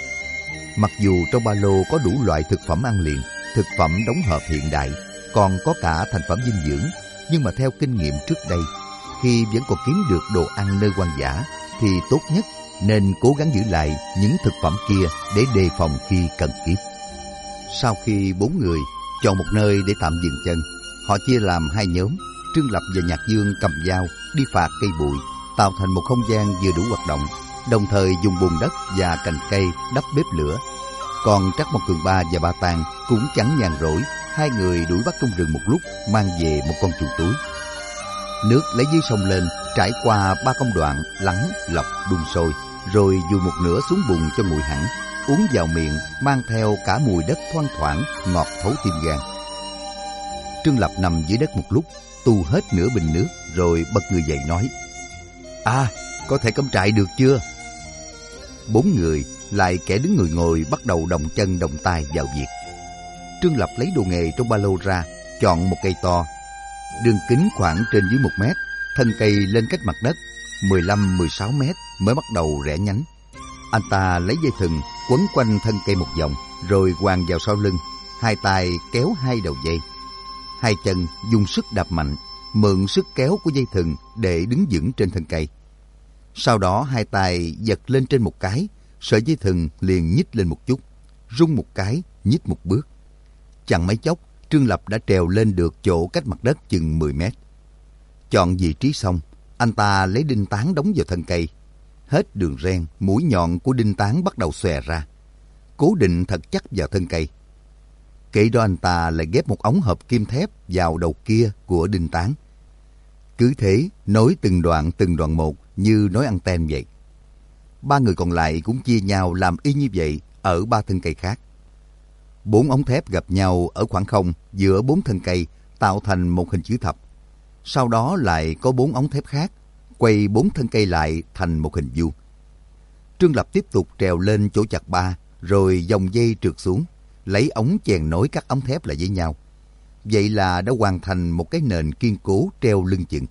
Speaker 1: Mặc dù trong ba lô có đủ loại thực phẩm ăn liền, thực phẩm đóng hộp hiện đại, còn có cả thành phẩm dinh dưỡng, nhưng mà theo kinh nghiệm trước đây, khi vẫn còn kiếm được đồ ăn nơi hoang dã, thì tốt nhất nên cố gắng giữ lại những thực phẩm kia để đề phòng khi cần kiếp. Sau khi bốn người chọn một nơi để tạm dừng chân, họ chia làm hai nhóm. Trương Lập và Nhạc Dương cầm dao đi phạt cây bụi, tạo thành một không gian vừa đủ hoạt động, đồng thời dùng bùn đất và cành cây đắp bếp lửa. Còn Trác Mộc Cường Ba và Ba Tang cũng chẳng nhàn rỗi, hai người đuổi bắt trong rừng một lúc, mang về một con chuột túi. Nước lấy dưới sông lên, trải qua ba công đoạn lắng, lọc, đun sôi, rồi vùi một nửa xuống bùn cho nguội hẳn, uống vào miệng mang theo cả mùi đất thoang thoảng, ngọt thấu tim gan. Trương Lập nằm dưới đất một lúc, tu hết nửa bình nước, rồi bật người dậy nói: À, có thể cắm trại được chưa? Bốn người lại kẻ đứng người ngồi bắt đầu đồng chân đồng tay vào việc. Trương Lập lấy đồ nghề trong ba lô ra, chọn một cây to, đường kính khoảng trên dưới một mét, thân cây lên cách mặt đất mười lăm mười sáu mét mới bắt đầu rẽ nhánh. Anh ta lấy dây thừng quấn quanh thân cây một vòng, rồi quàng vào sau lưng, hai tay kéo hai đầu dây, hai chân dùng sức đạp mạnh, mượn sức kéo của dây thừng để đứng vững trên thân cây. Sau đó hai tay giật lên trên một cái, sợi dây thừng liền nhích lên một chút, rung một cái, nhích một bước. Chẳng mấy chốc, Trương Lập đã trèo lên được chỗ cách mặt đất chừng mười mét. Chọn vị trí xong, anh ta lấy đinh tán đóng vào thân cây. Hết đường ren, mũi nhọn của đinh tán bắt đầu xòe ra, cố định thật chắc vào thân cây. Kể đó anh ta lại ghép một ống hợp kim thép vào đầu kia của đinh tán. Cứ thế, nối từng đoạn từng đoạn một như nối anten vậy. Ba người còn lại cũng chia nhau làm y như vậy ở ba thân cây khác. Bốn ống thép gặp nhau ở khoảng không giữa bốn thân cây, tạo thành một hình chữ thập. Sau đó lại có bốn ống thép khác, quay bốn thân cây lại thành một hình vuông. Trương Lập tiếp tục trèo lên chỗ chặt ba, rồi dòng dây trượt xuống, lấy ống chèn nối các ống thép lại với nhau. Vậy là đã hoàn thành một cái nền kiên cố treo lưng chừng.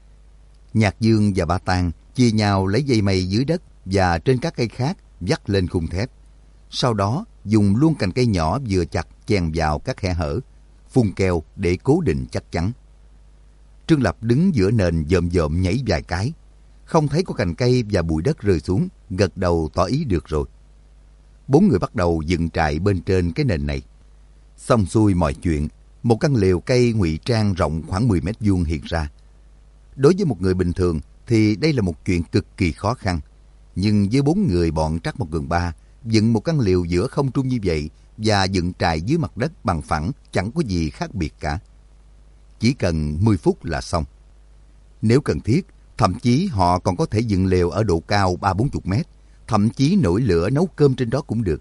Speaker 1: Nhạc Dương và Ba Tang chia nhau lấy dây mây dưới đất và trên các cây khác vắt lên khung thép. Sau đó dùng luôn cành cây nhỏ vừa chặt chèn vào các khe hở, phun keo để cố định chắc chắn. Trương Lập đứng giữa nền dòm dòm nhảy vài cái, không thấy có cành cây và bụi đất rơi xuống, gật đầu tỏ ý được rồi. Bốn người bắt đầu dựng trại bên trên cái nền này. Xong xuôi mọi chuyện, một căn lều cây ngụy trang rộng khoảng mười mét vuông hiện ra. Đối với một người bình thường thì đây là một chuyện cực kỳ khó khăn, nhưng với bốn người bọn Trác Mộc Cường Ba, dựng một căn lều giữa không trung như vậy và dựng trại dưới mặt đất bằng phẳng chẳng có gì khác biệt cả. Chỉ cần mười phút là xong. Nếu cần thiết, thậm chí họ còn có thể dựng lều ở độ cao ba bốn chục mét, thậm chí nổi lửa nấu cơm trên đó cũng được.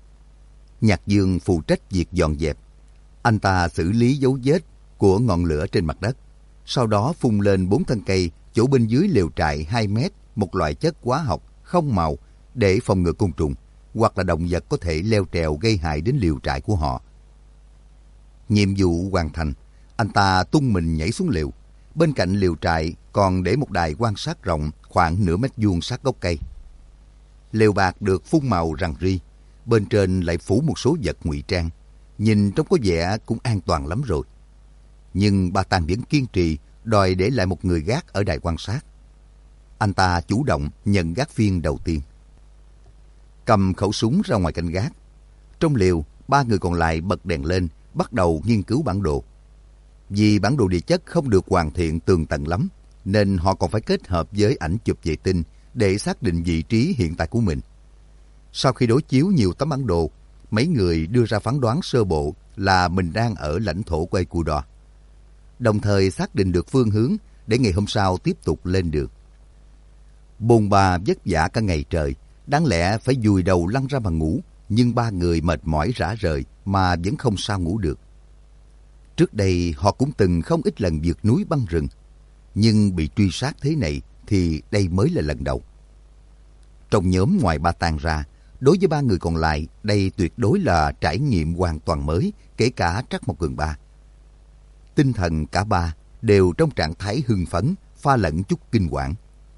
Speaker 1: Nhạc Dương phụ trách việc dọn dẹp. Anh ta xử lý dấu vết của ngọn lửa trên mặt đất, sau đó phun lên bốn thân cây chỗ bên dưới lều trại hai mét một loại chất hóa học không màu để phòng ngừa côn trùng hoặc là động vật có thể leo trèo gây hại đến lều trại của họ. Nhiệm vụ hoàn thành, anh ta tung mình nhảy xuống lều. Bên cạnh lều trại còn để một đài quan sát rộng khoảng nửa mét vuông sát gốc cây. Lều bạt được phun màu rằn ri, bên trên lại phủ một số vật ngụy trang, nhìn trông có vẻ cũng an toàn lắm rồi. Nhưng Ba Tàng vẫn kiên trì đòi để lại một người gác ở đài quan sát. Anh ta chủ động nhận gác phiên đầu tiên. Cầm khẩu súng ra ngoài canh gác. Trong lều, ba người còn lại bật đèn lên, bắt đầu nghiên cứu bản đồ. Vì bản đồ địa chất không được hoàn thiện tường tận lắm, nên họ còn phải kết hợp với ảnh chụp vệ tinh để xác định vị trí hiện tại của mình. Sau khi đối chiếu nhiều tấm bản đồ, mấy người đưa ra phán đoán sơ bộ là mình đang ở lãnh thổ của Ecuador, đồng thời xác định được phương hướng để ngày hôm sau tiếp tục lên đường. Bồn bà vất vả cả ngày trời, đáng lẽ phải vùi đầu lăn ra mà ngủ, nhưng ba người mệt mỏi rã rời mà vẫn không sao ngủ được. Trước đây họ cũng từng không ít lần vượt núi băng rừng, nhưng bị truy sát thế này thì đây mới là lần đầu. Trong nhóm ngoài Ba Tàng ra, đối với ba người còn lại, đây tuyệt đối là trải nghiệm hoàn toàn mới, kể cả Trắc Mộc Cường Ba. Tinh thần cả ba đều trong trạng thái hưng phấn, pha lẫn chút kinh quản.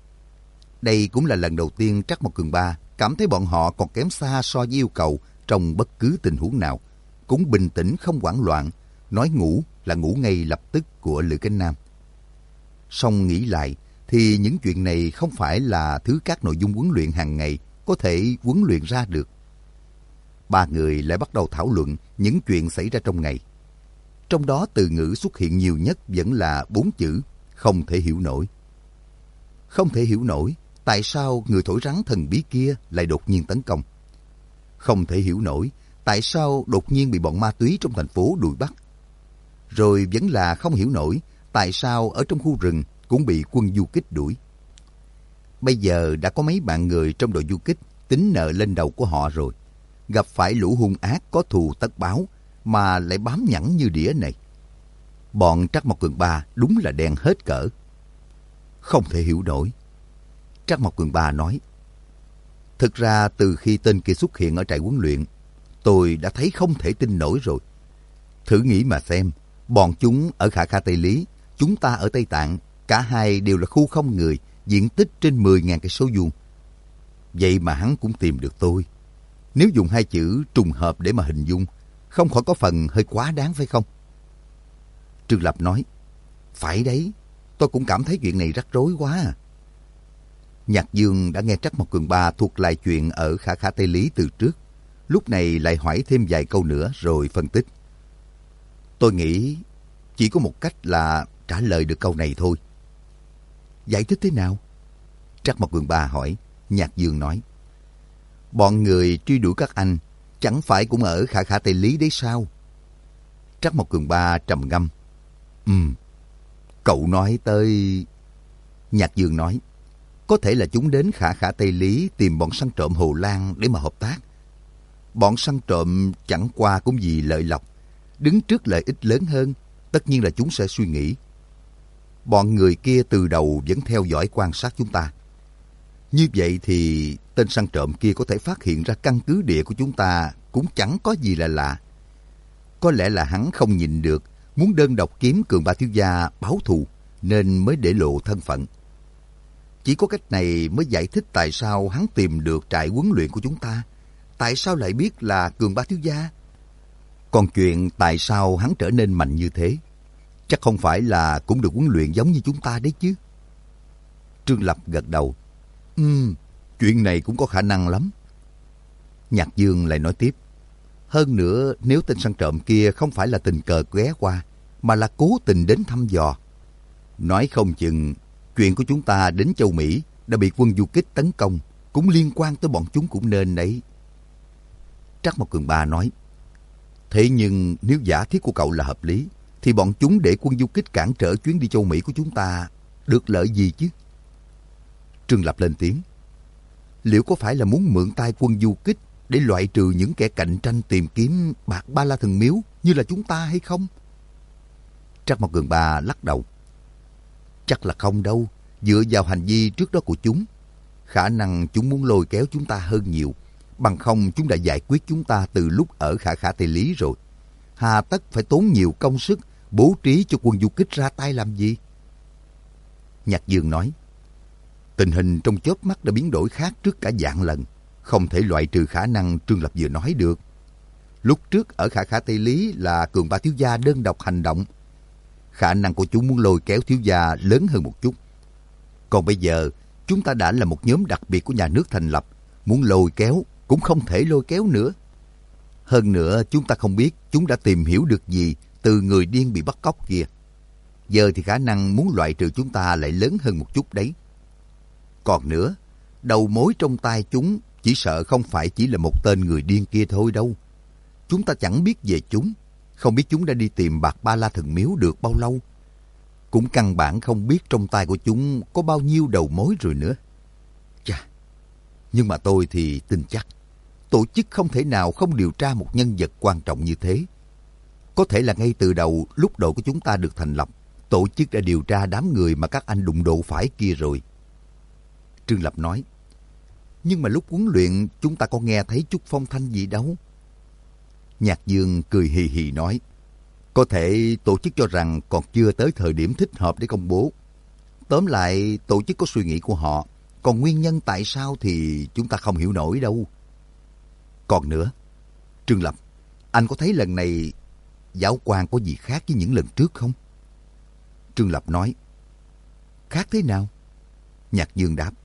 Speaker 1: Đây cũng là lần đầu tiên Trắc Mộc Cường Ba cảm thấy bọn họ còn kém xa so với yêu cầu trong bất cứ tình huống nào, cũng bình tĩnh không hoảng loạn, nói ngủ là ngủ ngay lập tức của Lữ Cánh Nam. Song nghĩ lại thì những chuyện này không phải là thứ các nội dung huấn luyện hàng ngày có thể huấn luyện ra được. Ba người lại bắt đầu thảo luận những chuyện xảy ra trong ngày. Trong đó từ ngữ xuất hiện nhiều nhất vẫn là bốn chữ không thể hiểu nổi. Không thể hiểu nổi tại sao người thổi rắn thần bí kia lại đột nhiên tấn công. Không thể hiểu nổi tại sao đột nhiên bị bọn ma túy trong thành phố đuổi bắt. Rồi vẫn là không hiểu nổi tại sao ở trong khu rừng cũng bị quân du kích đuổi. Bây giờ đã có mấy bạn người trong đội du kích tính nợ lên đầu của họ rồi. Gặp phải lũ hung ác có thù tất báo mà lại bám nhẵn như đĩa này. Bọn Trắc Mộc Cường Ba đúng là đen hết cỡ. Không thể hiểu nổi. Trắc Mộc Cường Ba nói, thực ra từ khi tên kia xuất hiện ở trại huấn luyện, tôi đã thấy không thể tin nổi rồi. Thử nghĩ mà xem, bọn chúng ở Khả Kha Tây Lý, chúng ta ở Tây Tạng, cả hai đều là khu không người, diện tích trên mười nghìn cây số vuông. Vậy mà hắn cũng tìm được tôi. Nếu dùng hai chữ trùng hợp để mà hình dung, không khỏi có phần hơi quá đáng phải không? Trương Lập nói, phải đấy, tôi cũng cảm thấy chuyện này rắc rối quá à. Nhạc Dương đã nghe Trắc Mộc Cường Ba thuật lại chuyện ở Khả Khả Tây Lý từ trước, lúc này lại hỏi thêm vài câu nữa rồi phân tích. Tôi nghĩ chỉ có một cách là trả lời được câu này thôi. Giải thích thế nào? Trắc Mộc Cường Ba hỏi. Nhạc Dương nói, bọn người truy đuổi các anh chẳng phải cũng ở Khả Khả Tây Lý đấy sao? Trắc Mộc Cường Ba trầm ngâm. Ừm, cậu nói tới... Nhạc Dương nói, có thể là chúng đến Khả Khả Tây Lý tìm bọn săn trộm Hồ Lan để mà hợp tác. Bọn săn trộm chẳng qua cũng vì lợi lộc, đứng trước lợi ích lớn hơn, tất nhiên là chúng sẽ suy nghĩ. Bọn người kia từ đầu vẫn theo dõi quan sát chúng ta. Như vậy thì tên săn trộm kia có thể phát hiện ra căn cứ địa của chúng ta cũng chẳng có gì là lạ. Có lẽ là hắn không nhìn được, muốn đơn độc kiếm Cường Ba thiếu gia báo thù, nên mới để lộ thân phận. Chỉ có cách này mới giải thích tại sao hắn tìm được trại huấn luyện của chúng ta. Tại sao lại biết là Cường Ba thiếu gia? Còn chuyện tại sao hắn trở nên mạnh như thế, chắc không phải là cũng được huấn luyện giống như chúng ta đấy chứ? Trương Lập gật đầu. Ừm, chuyện này cũng có khả năng lắm. Nhạc Dương lại nói tiếp. Hơn nữa, nếu tên săn trộm kia không phải là tình cờ ghé qua, mà là cố tình đến thăm dò, nói không chừng chuyện của chúng ta đến châu Mỹ đã bị quân du kích tấn công cũng liên quan tới bọn chúng cũng nên đấy. Trắc Mộc Cường Ba nói, thế nhưng nếu giả thiết của cậu là hợp lý, thì bọn chúng để quân du kích cản trở chuyến đi châu Mỹ của chúng ta được lợi gì chứ? Trương Lập lên tiếng, liệu có phải là muốn mượn tay quân du kích để loại trừ những kẻ cạnh tranh tìm kiếm bạc ba la thần miếu như là chúng ta hay không? Trắc Mộc Cường Ba lắc đầu. Chắc là không đâu, dựa vào hành vi trước đó của chúng, khả năng chúng muốn lôi kéo chúng ta hơn nhiều, bằng không chúng đã giải quyết chúng ta từ lúc ở Khả Khả Tây Lý rồi. Hà tất phải tốn nhiều công sức bố trí cho quân du kích ra tay làm gì? Nhạc Dương nói, tình hình trong chớp mắt đã biến đổi khác trước cả vạn lần, không thể loại trừ khả năng Trương Lập vừa nói được. Lúc trước ở Khả Khả Tây Lý là Cường Ba thiếu gia đơn độc hành động, khả năng của chúng muốn lôi kéo thiếu gia lớn hơn một chút. Còn bây giờ, chúng ta đã là một nhóm đặc biệt của nhà nước thành lập, muốn lôi kéo cũng không thể lôi kéo nữa. Hơn nữa, chúng ta không biết chúng đã tìm hiểu được gì từ người điên bị bắt cóc kia. Giờ thì khả năng muốn loại trừ chúng ta lại lớn hơn một chút đấy. Còn nữa, đầu mối trong tay chúng chỉ sợ không phải chỉ là một tên người điên kia thôi đâu. Chúng ta chẳng biết về chúng, không biết chúng đã đi tìm Bạc Ba La Thần Miếu được bao lâu. Cũng căn bản không biết trong tay của chúng có bao nhiêu đầu mối rồi nữa. Chà, nhưng mà tôi thì tin chắc, tổ chức không thể nào không điều tra một nhân vật quan trọng như thế. Có thể là ngay từ đầu lúc đội của chúng ta được thành lập, tổ chức đã điều tra đám người mà các anh đụng độ phải kia rồi. Trương Lập nói, nhưng mà lúc huấn luyện chúng ta có nghe thấy chút phong thanh gì đâu. Nhạc Dương cười hì hì nói, có thể tổ chức cho rằng còn chưa tới thời điểm thích hợp để công bố. Tóm lại, tổ chức có suy nghĩ của họ, còn nguyên nhân tại sao thì chúng ta không hiểu nổi đâu. Còn nữa, Trương Lập, anh có thấy lần này giáo quan có gì khác với những lần trước không? Trương Lập nói, khác thế nào? Nhạc Dương đáp,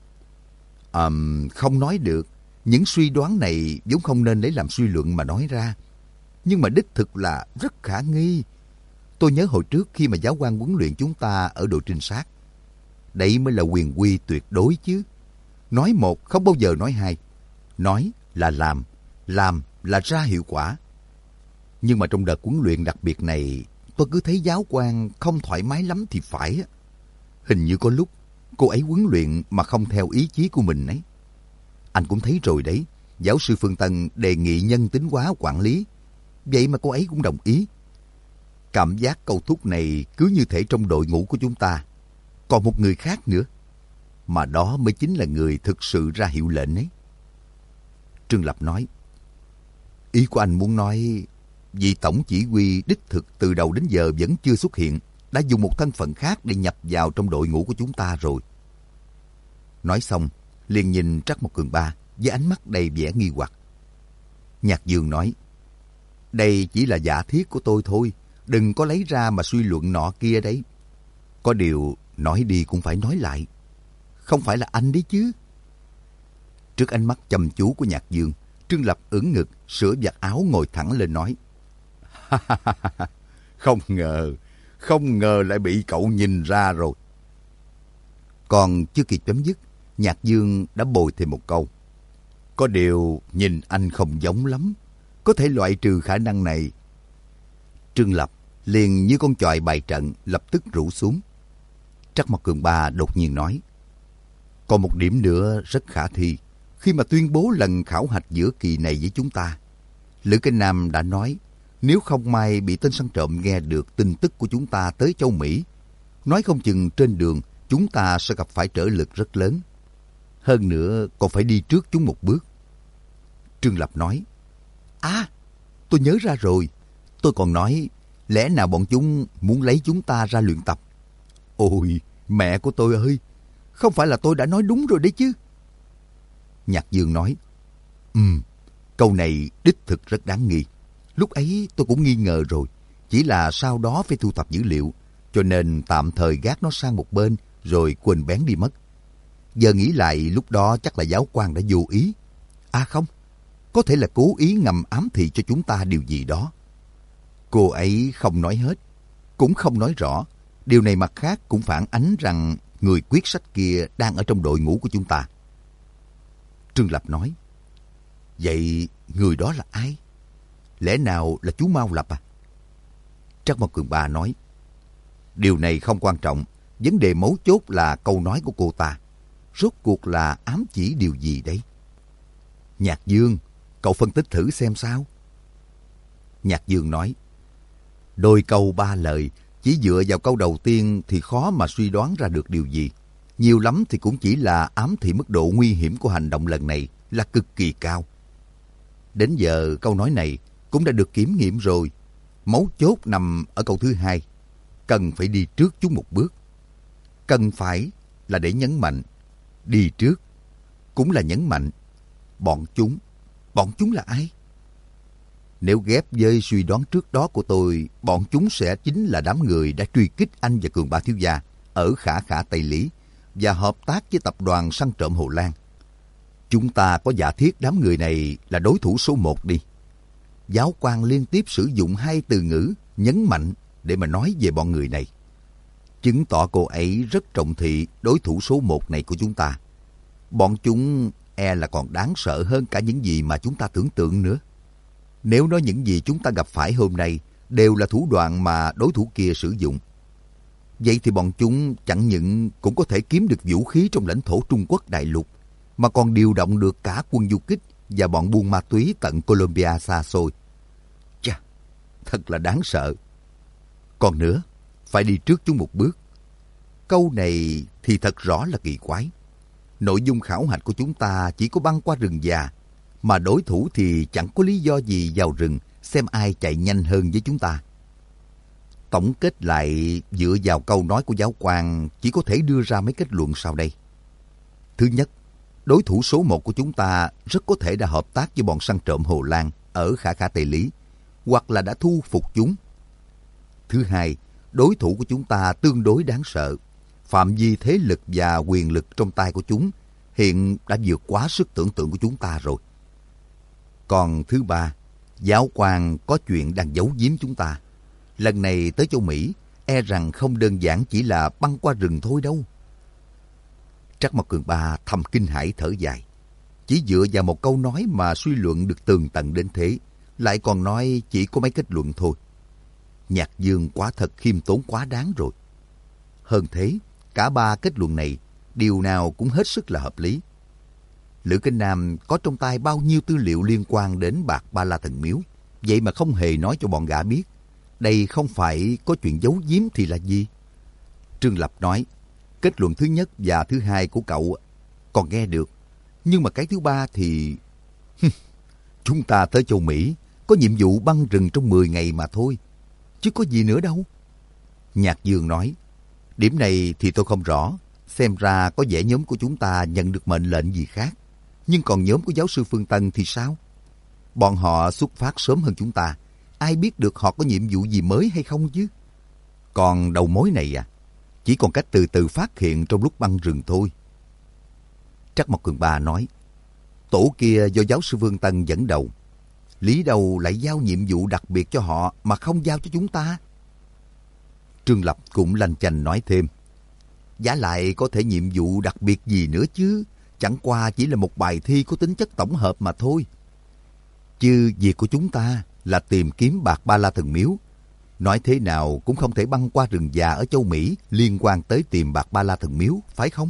Speaker 1: um, không nói được. Những suy đoán này vốn không nên lấy làm suy luận mà nói ra. Nhưng mà đích thực là rất khả nghi. Tôi nhớ hồi trước khi mà giáo quan huấn luyện chúng ta ở đội trinh sát, đây mới là quyền quy tuyệt đối chứ. Nói một không bao giờ nói hai. Nói là làm, làm là ra hiệu quả. Nhưng mà trong đợt huấn luyện đặc biệt này, tôi cứ thấy giáo quan không thoải mái lắm thì phải. Hình như có lúc cô ấy huấn luyện mà không theo ý chí của mình ấy. Anh cũng thấy rồi đấy, giáo sư Phương Tân đề nghị nhân tính hóa quản lý, vậy mà cô ấy cũng đồng ý. Cảm giác câu thúc này cứ như thể trong đội ngũ của chúng ta còn một người khác nữa, mà đó mới chính là người thực sự ra hiệu lệnh ấy. Trương Lập nói, ý của anh muốn nói vị tổng chỉ huy đích thực từ đầu đến giờ vẫn chưa xuất hiện, đã dùng một thân phận khác để nhập vào trong đội ngũ của chúng ta rồi. Nói xong, liền nhìn Trắc Mộc Cường Ba với ánh mắt đầy vẻ nghi hoặc. Nhạc Dương nói, đây chỉ là giả thiết của tôi thôi, đừng có lấy ra mà suy luận nọ kia đấy. Có điều nói đi cũng phải nói lại, không phải là anh đấy chứ. Trước ánh mắt chăm chú của Nhạc Dương, Trương Lập ưỡn ngực, sửa vạt áo ngồi thẳng lên nói, không ngờ, không ngờ lại bị cậu nhìn ra rồi. Còn chưa kịp chấm dứt, Nhạc Dương đã bồi thêm một câu, có điều nhìn anh không giống lắm, có thể loại trừ khả năng này. Trương Lập liền như con chọi bày trận, lập tức rũ xuống. Trắc Mộc Cường Ba đột nhiên nói, còn một điểm nữa rất khả thi. Khi mà tuyên bố lần khảo hạch giữa kỳ này với chúng ta, Lữ Kinh Nam đã nói, nếu không may bị tên săn trộm nghe được tin tức của chúng ta tới châu Mỹ, nói không chừng trên đường chúng ta sẽ gặp phải trở lực rất lớn. Hơn nữa còn phải đi trước chúng một bước. Trương Lập nói, à, tôi nhớ ra rồi. Tôi còn nói, lẽ nào bọn chúng muốn lấy chúng ta ra luyện tập? Ôi, mẹ của tôi ơi, không phải là tôi đã nói đúng rồi đấy chứ? Nhạc Dương nói, Ừm, câu này đích thực rất đáng nghi. Lúc ấy tôi cũng nghi ngờ rồi, chỉ là sau đó phải thu thập dữ liệu, cho nên tạm thời gác nó sang một bên rồi quên bén đi mất. Giờ nghĩ lại lúc đó chắc là giáo quan đã vô ý. À không, có thể là cố ý ngầm ám thị cho chúng ta điều gì đó. Cô ấy không nói hết, cũng không nói rõ. Điều này mặt khác cũng phản ánh rằng người quyết sách kia đang ở trong đội ngũ của chúng ta. Trương Lập nói, vậy người đó là ai? Lẽ nào là chú Mao Lập à? Trắc Mộc Cường Ba nói, điều này không quan trọng. Vấn đề mấu chốt là câu nói của cô ta. Rốt cuộc là ám chỉ điều gì đấy? Nhạc Dương, cậu phân tích thử xem sao. Nhạc Dương nói, đôi câu ba lời, chỉ dựa vào câu đầu tiên thì khó mà suy đoán ra được điều gì. Nhiều lắm thì cũng chỉ là ám thị mức độ nguy hiểm của hành động lần này là cực kỳ cao. Đến giờ câu nói này cũng đã được kiểm nghiệm rồi. Mấu chốt nằm ở câu thứ hai, cần phải đi trước chúng một bước. cần phải là để nhấn mạnh. Đi trước cũng là nhấn mạnh. Bọn chúng, bọn chúng là ai? Nếu ghép với suy đoán trước đó của tôi, bọn chúng sẽ chính là đám người đã truy kích anh và Cường Ba thiếu gia ở Khả Khả Tây Lý và hợp tác với tập đoàn săn trộm Hồ Lan. Chúng ta có giả thiết đám người này là đối thủ số một đi. Giáo quan liên tiếp sử dụng hai từ ngữ nhấn mạnh để mà nói về bọn người này, chứng tỏ cô ấy rất trọng thị đối thủ số một này của chúng ta. Bọn chúng e là còn đáng sợ hơn cả những gì mà chúng ta tưởng tượng nữa. Nếu nói những gì chúng ta gặp phải hôm nay đều là thủ đoạn mà đối thủ kia sử dụng, vậy thì bọn chúng chẳng những cũng có thể kiếm được vũ khí trong lãnh thổ Trung Quốc đại lục, mà còn điều động được cả quân du kích và bọn buôn ma túy tận Colombia xa xôi. Chà, thật là đáng sợ. Còn nữa, phải đi trước chúng một bước. Câu này thì thật rõ là kỳ quái. Nội dung khảo hạch của chúng ta chỉ có băng qua rừng già, mà đối thủ thì chẳng có lý do gì vào rừng xem ai chạy nhanh hơn với chúng ta. Tổng kết lại dựa vào câu nói của giáo quan chỉ có thể đưa ra mấy kết luận sau đây. Thứ nhất, đối thủ số một của chúng ta rất có thể đã hợp tác với bọn săn trộm Hồ Lan ở Khả Khả Tây Lý, hoặc là đã thu phục chúng. Thứ hai, đối thủ của chúng ta tương đối đáng sợ. Phạm vi thế lực và quyền lực trong tay của chúng hiện đã vượt quá sức tưởng tượng của chúng ta rồi. Còn thứ ba, giáo quan có chuyện đang giấu giếm chúng ta. Lần này tới châu Mỹ, e rằng không đơn giản chỉ là băng qua rừng thôi đâu. Trắc Mộc Cường Ba thầm kinh hãi thở dài. Chỉ dựa vào một câu nói mà suy luận được tường tận đến thế, lại còn nói chỉ có mấy kết luận thôi. Nhạc Dương quả thật khiêm tốn quá đáng rồi. Hơn thế, cả ba kết luận này, điều nào cũng hết sức là hợp lý. Lữ Kinh Nam có trong tay bao nhiêu tư liệu liên quan đến bạc Ba La Thần Miếu, vậy mà không hề nói cho bọn gã biết. Đây không phải có chuyện giấu giếm thì là gì? Trương Lập nói, kết luận thứ nhất và thứ hai của cậu còn nghe được, nhưng mà cái thứ ba thì... Chúng ta tới châu Mỹ có nhiệm vụ băng rừng trong mười ngày mà thôi, chứ có gì nữa đâu. Nhạc Dương nói, điểm này thì tôi không rõ, xem ra có vẻ nhóm của chúng ta nhận được mệnh lệnh gì khác. Nhưng còn nhóm của giáo sư Phương Tân thì sao? Bọn họ xuất phát sớm hơn chúng ta, ai biết được họ có nhiệm vụ gì mới hay không chứ? Còn đầu mối này à, chỉ còn cách từ từ phát hiện trong lúc băng rừng thôi. Trắc Mộc Cường Ba nói, tổ kia do giáo sư Phương Tân dẫn đầu, lý đâu lại giao nhiệm vụ đặc biệt cho họ mà không giao cho chúng ta? Trương Lập cũng lanh chanh nói thêm, vả lại có thể nhiệm vụ đặc biệt gì nữa chứ, chẳng qua chỉ là một bài thi có tính chất tổng hợp mà thôi. Chứ việc của chúng ta là tìm kiếm bạc Ba La Thần Miếu. Nói thế nào cũng không thể băng qua rừng già ở châu Mỹ liên quan tới tìm bạc Ba La Thần Miếu, phải không?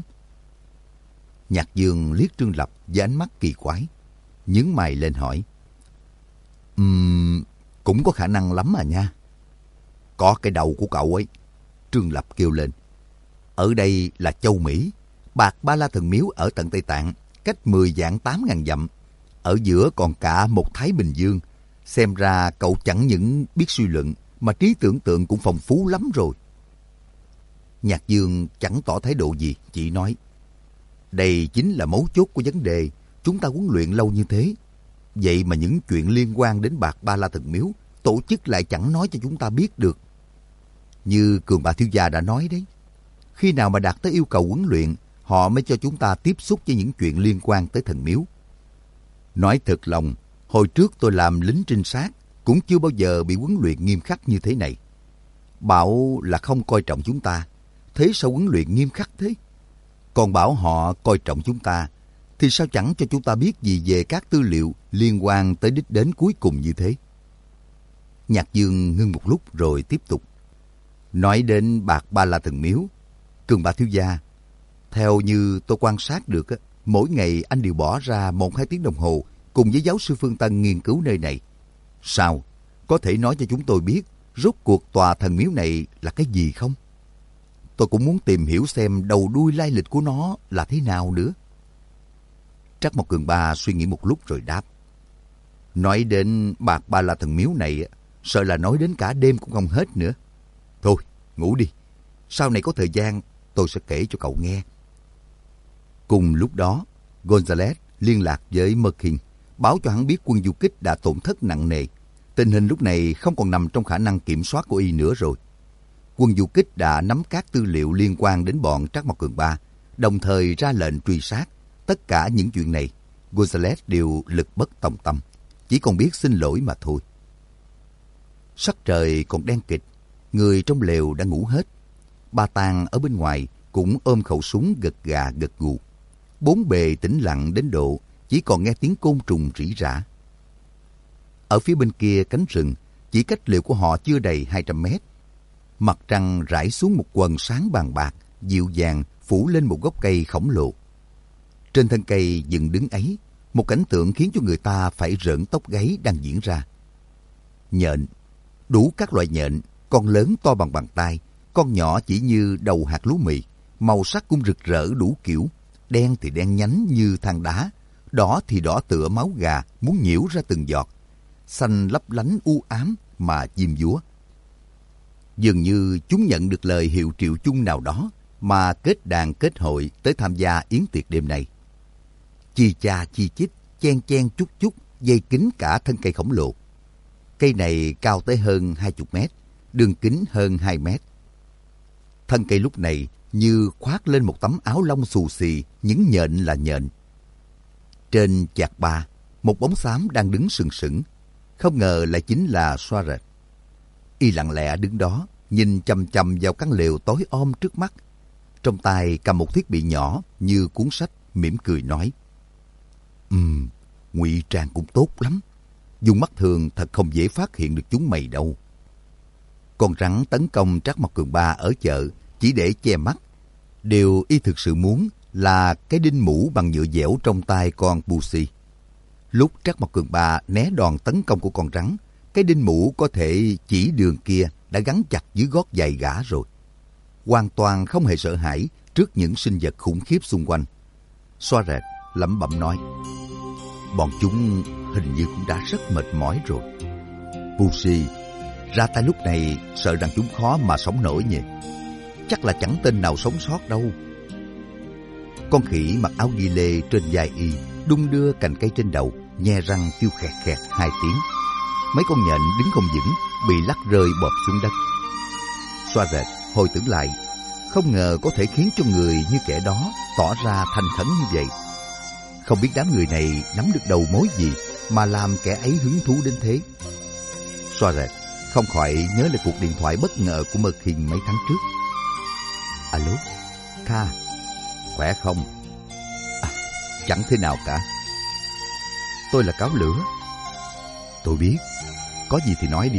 Speaker 1: Nhạc Dương liếc Trương Lập với ánh mắt kỳ quái, nhướng mày lên hỏi, Ừm, cũng có khả năng lắm à nha. Có cái đầu của cậu ấy, Trương Lập kêu lên. Ở đây là châu Mỹ, bạc Ba La Thần Miếu ở tận Tây Tạng, cách mười vạn tám ngàn dặm. Ở giữa còn cả một Thái Bình Dương. Xem ra cậu chẳng những biết suy luận, mà trí tưởng tượng cũng phong phú lắm rồi. Nhạc Dương chẳng tỏ thái độ gì, chỉ nói, đây chính là mấu chốt của vấn đề. Chúng ta huấn luyện lâu như thế, vậy mà những chuyện liên quan đến bạc Ba La Thần Miếu, tổ chức lại chẳng nói cho chúng ta biết được. Như Cường Ba thiếu gia đã nói đấy, khi nào mà đạt tới yêu cầu huấn luyện, họ mới cho chúng ta tiếp xúc với những chuyện liên quan tới thần miếu. Nói thật lòng, hồi trước tôi làm lính trinh sát, cũng chưa bao giờ bị huấn luyện nghiêm khắc như thế này. Bảo là không coi trọng chúng ta, thế sao huấn luyện nghiêm khắc thế? Còn bảo họ coi trọng chúng ta, thì sao chẳng cho chúng ta biết gì về các tư liệu liên quan tới đích đến cuối cùng như thế? Nhạc Dương ngưng một lúc rồi tiếp tục. Nói đến bạc Ba La Thần Miếu, Cường Ba thiếu gia, theo như tôi quan sát được, mỗi ngày anh đều bỏ ra một hai tiếng đồng hồ cùng với giáo sư Phương Tân nghiên cứu nơi này. Sao? Có thể nói cho chúng tôi biết rốt cuộc tòa thần miếu này là cái gì không? Tôi cũng muốn tìm hiểu xem đầu đuôi lai lịch của nó là thế nào nữa. Trắc Mộc Cường Ba suy nghĩ một lúc rồi đáp. Nói đến bạc Ba La Thần Miếu này, sợ là nói đến cả đêm cũng không hết nữa. Thôi, ngủ đi. Sau này có thời gian, tôi sẽ kể cho cậu nghe. Cùng lúc đó, Gonzales liên lạc với Merkin, báo cho hắn biết quân du kích đã tổn thất nặng nề. Tình hình lúc này không còn nằm trong khả năng kiểm soát của y nữa rồi. Quân du kích đã nắm các tư liệu liên quan đến bọn Trác Mộc Cường Ba, đồng thời ra lệnh truy sát. Tất cả những chuyện này, Gonzales đều lực bất tòng tâm, chỉ còn biết xin lỗi mà thôi. Sắc trời còn đen kịt, người trong lều đã ngủ hết. Ba Tang ở bên ngoài cũng ôm khẩu súng gật gà gật gù. Bốn bề tĩnh lặng đến độ chỉ còn nghe tiếng côn trùng rỉ rả. Ở phía bên kia cánh rừng, chỉ cách lều của họ chưa đầy hai trăm mét. Mặt trăng rải xuống một quần sáng bàn bạc, dịu dàng phủ lên một gốc cây khổng lồ. Trên thân cây dựng đứng ấy, một cảnh tượng khiến cho người ta phải rợn tóc gáy đang diễn ra. Nhện, đủ các loại nhện, con lớn to bằng bàn tay, con nhỏ chỉ như đầu hạt lúa mì, màu sắc cũng rực rỡ đủ kiểu, đen thì đen nhánh như than đá, đỏ thì đỏ tựa máu gà muốn nhiễu ra từng giọt, xanh lấp lánh u ám mà diêm dúa. Dường như chúng nhận được lời hiệu triệu chung nào đó mà kết đàn kết hội tới tham gia yến tiệc đêm nay. Chi cha chi chít, chen chen chút chút, dây kín cả thân cây khổng lồ. Cây này cao tới hơn hai chục mét, đường kính hơn hai mét. Thân cây lúc này như khoác lên một tấm áo lông xù xì, những nhện là nhện. Trên chạc ba, một bóng xám đang đứng sừng sững, không ngờ lại chính là Soaret. Y lặng lẽ đứng đó, nhìn chằm chằm vào căn lều tối om trước mắt. Trong tay cầm một thiết bị nhỏ như cuốn sách, mỉm cười nói: Ừm, ngụy trang cũng tốt lắm. Dùng mắt thường thật không dễ phát hiện được chúng mày đâu. Con rắn tấn công Trác Mộc Cường Ba ở chợ chỉ để che mắt. Điều y thực sự muốn là cái đinh mũ bằng nhựa dẻo trong tay con Pussy. Lúc Trác Mộc Cường Ba né đòn tấn công của con rắn, cái đinh mũ có thể chỉ đường kia đã gắn chặt dưới gót giày gã rồi. Hoàn toàn không hề sợ hãi trước những sinh vật khủng khiếp xung quanh. Soaret lẩm bẩm nói: Bọn chúng hình như cũng đã rất mệt mỏi rồi. Pussy, ra tay lúc này sợ rằng chúng khó mà sống nổi nhỉ. Chắc là chẳng tên nào sống sót đâu. Con khỉ mặc áo ghi lê trên vai y đung đưa cành cây trên đầu, nhe răng kêu khẹt khẹt hai tiếng. Mấy con nhện đứng không vững, bị lắc rơi bọt xuống đất. Soaret hồi tưởng lại, không ngờ có thể khiến cho người như kẻ đó tỏ ra thành khẩn như vậy. Không biết đám người này nắm được đầu mối gì mà làm kẻ ấy hứng thú đến thế. Soaret không khỏi nhớ lại cuộc điện thoại bất ngờ của Merkin mấy tháng trước. Alo, Kha, khỏe không? À, chẳng thế nào cả. Tôi là cáo lửa. Tôi biết, có gì thì nói đi.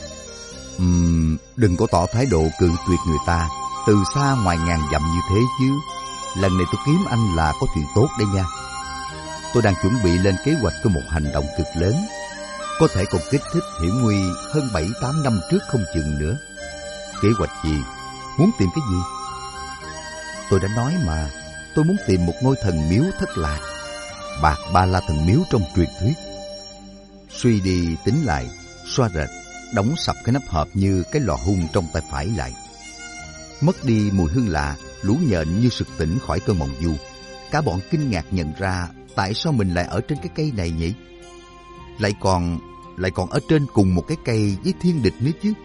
Speaker 1: Uhm, đừng có tỏ thái độ cự tuyệt người ta từ xa ngoài ngàn dặm như thế chứ. Lần này tôi kiếm anh là có chuyện tốt đây nha. Tôi đang chuẩn bị lên kế hoạch cho một hành động cực lớn, có thể còn kích thích hiểm nguy hơn bảy tám năm trước không chừng nữa. Kế hoạch gì? Muốn tìm cái gì? Tôi đã nói mà, tôi muốn tìm một ngôi thần miếu thất lạc, Bạc Ba La thần miếu trong truyền thuyết. Suy đi tính lại, Soaret đóng sập cái nắp hộp như cái lò hun trong tay phải lại. Mất đi mùi hương lạ, lũ nhện như sực tỉnh khỏi cơn mộng du. Cả bọn kinh ngạc nhận ra tại sao mình lại ở trên cái cây này nhỉ? Lại còn lại còn ở trên cùng một cái cây với thiên địch nữa chứ.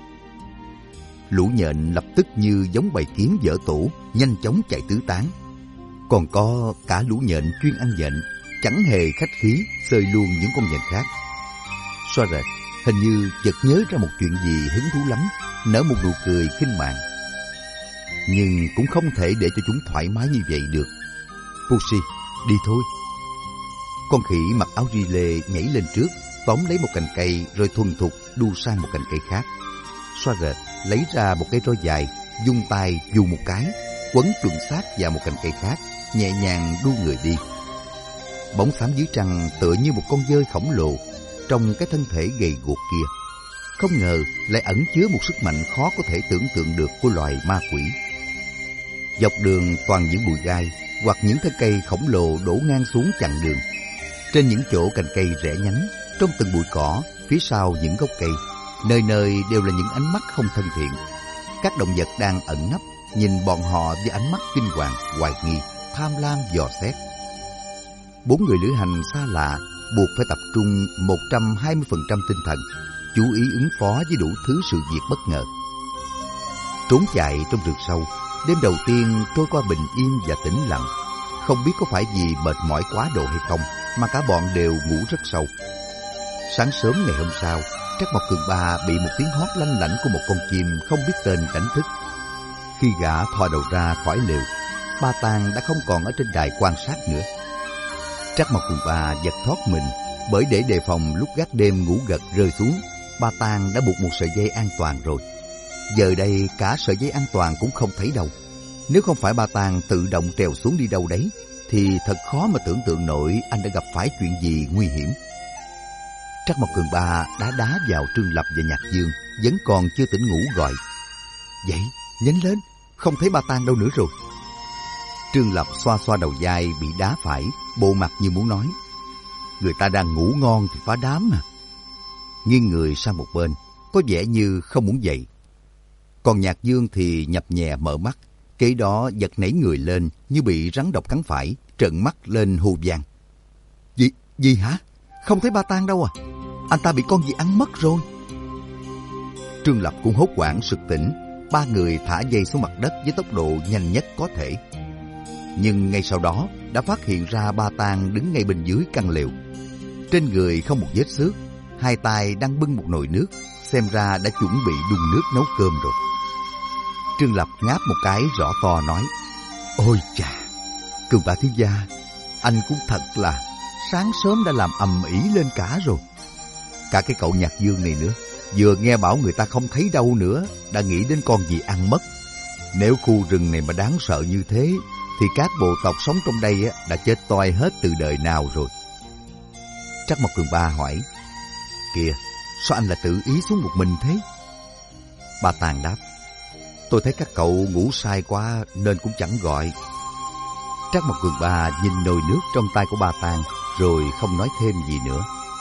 Speaker 1: Lũ nhện lập tức như giống bầy kiến dở tổ, nhanh chóng chạy tứ tán. Còn có cả lũ nhện chuyên ăn nhện, chẳng hề khách khí xơi luôn những con nhện khác. Soaret hình như chợt nhớ ra một chuyện gì hứng thú lắm, nở một nụ cười khinh mạn. Nhưng cũng không thể để cho chúng thoải mái như vậy được. Pussy, đi thôi. Con khỉ mặc áo ri lê nhảy lên trước, tóm lấy một cành cây rồi thuần thục đu sang một cành cây khác. Soaret lấy ra một cây roi dài, dung tay dù một cái, quấn chuẩn xác vào một cành cây khác, nhẹ nhàng đu người đi. Bóng xám dưới trăng tựa như một con dơi khổng lồ trong cái thân thể gầy guộc kia. Không ngờ lại ẩn chứa một sức mạnh khó có thể tưởng tượng được của loài ma quỷ. Dọc đường toàn những bụi gai hoặc những thân cây khổng lồ đổ ngang xuống chặn đường. Trên những chỗ cành cây rẽ nhánh, trong từng bụi cỏ, phía sau những gốc cây, nơi nơi đều là những ánh mắt không thân thiện. Các động vật đang ẩn nấp, nhìn bọn họ với ánh mắt kinh hoàng, hoài nghi, tham lam dò xét. Bốn người lữ hành xa lạ buộc phải tập trung một trăm hai mươi phần trăm tinh thần, chú ý ứng phó với đủ thứ sự việc bất ngờ. Trốn chạy trong rừng sâu, đêm đầu tiên trôi qua bình yên và tĩnh lặng. Không biết có phải vì mệt mỏi quá độ hay không mà cả bọn đều ngủ rất sâu. Sáng sớm ngày hôm sau, Trắc Mộc Cường Ba bị một tiếng hót lanh lảnh của một con chim không biết tên đánh thức. Khi gã thò đầu ra khỏi lều, Ba Tang đã không còn ở trên đài quan sát nữa. Trắc Mộc Cường Ba giật thoát mình, bởi để đề phòng lúc gác đêm ngủ gật rơi xuống, Ba Tang đã buộc một sợi dây an toàn rồi. Giờ đây cả sợi dây an toàn cũng không thấy đâu. Nếu không phải Ba Tang tự động trèo xuống đi đâu đấy, thì thật khó mà tưởng tượng nổi anh đã gặp phải chuyện gì nguy hiểm. Trắc Mộc Cường Ba đã đá vào Trương Lập và Nhạc Dương, vẫn còn chưa tỉnh ngủ gọi. Dậy, nhanh lên, không thấy Ba Tang đâu nữa rồi. Trương Lập xoa xoa đầu vai bị đá phải, bộ mặt như muốn nói. Người ta đang ngủ ngon thì phá đám à. Nghiêng người sang một bên, có vẻ như không muốn dậy. Còn Nhạc Dương thì nhập nhè mở mắt, kế đó giật nảy người lên như bị rắn độc cắn phải, trợn mắt lên hù vang. Gì, gì hả? Không thấy Ba Tang đâu à? Anh ta bị con gì ăn mất rồi. Trương Lập cũng hốt hoảng sực tỉnh, ba người thả dây xuống mặt đất với tốc độ nhanh nhất có thể. Nhưng ngay sau đó đã phát hiện ra Ba Tang đứng ngay bên dưới căn lều. Trên người không một vết xước, hai tay đang bưng một nồi nước, xem ra đã chuẩn bị đun nước nấu cơm rồi. Trương Lập ngáp một cái rõ to nói, ôi chà, Cường Ba thiếu gia, anh cũng thật là sáng sớm đã làm ầm ĩ lên cả rồi. Cả cái cậu Nhạc Dương này nữa, vừa nghe bảo người ta không thấy đâu nữa, đã nghĩ đến con gì ăn mất. Nếu khu rừng này mà đáng sợ như thế, thì các bộ tộc sống trong đây đã chết toi hết từ đời nào rồi. Trắc Mộc Cường Ba hỏi, kìa, sao anh lại tự ý xuống một mình thế? Ba Tang đáp, tôi thấy các cậu ngủ say quá nên cũng chẳng gọi. Trắc Mộc Cường Ba nhìn nồi nước trong tay của Ba Tang rồi không nói thêm gì nữa.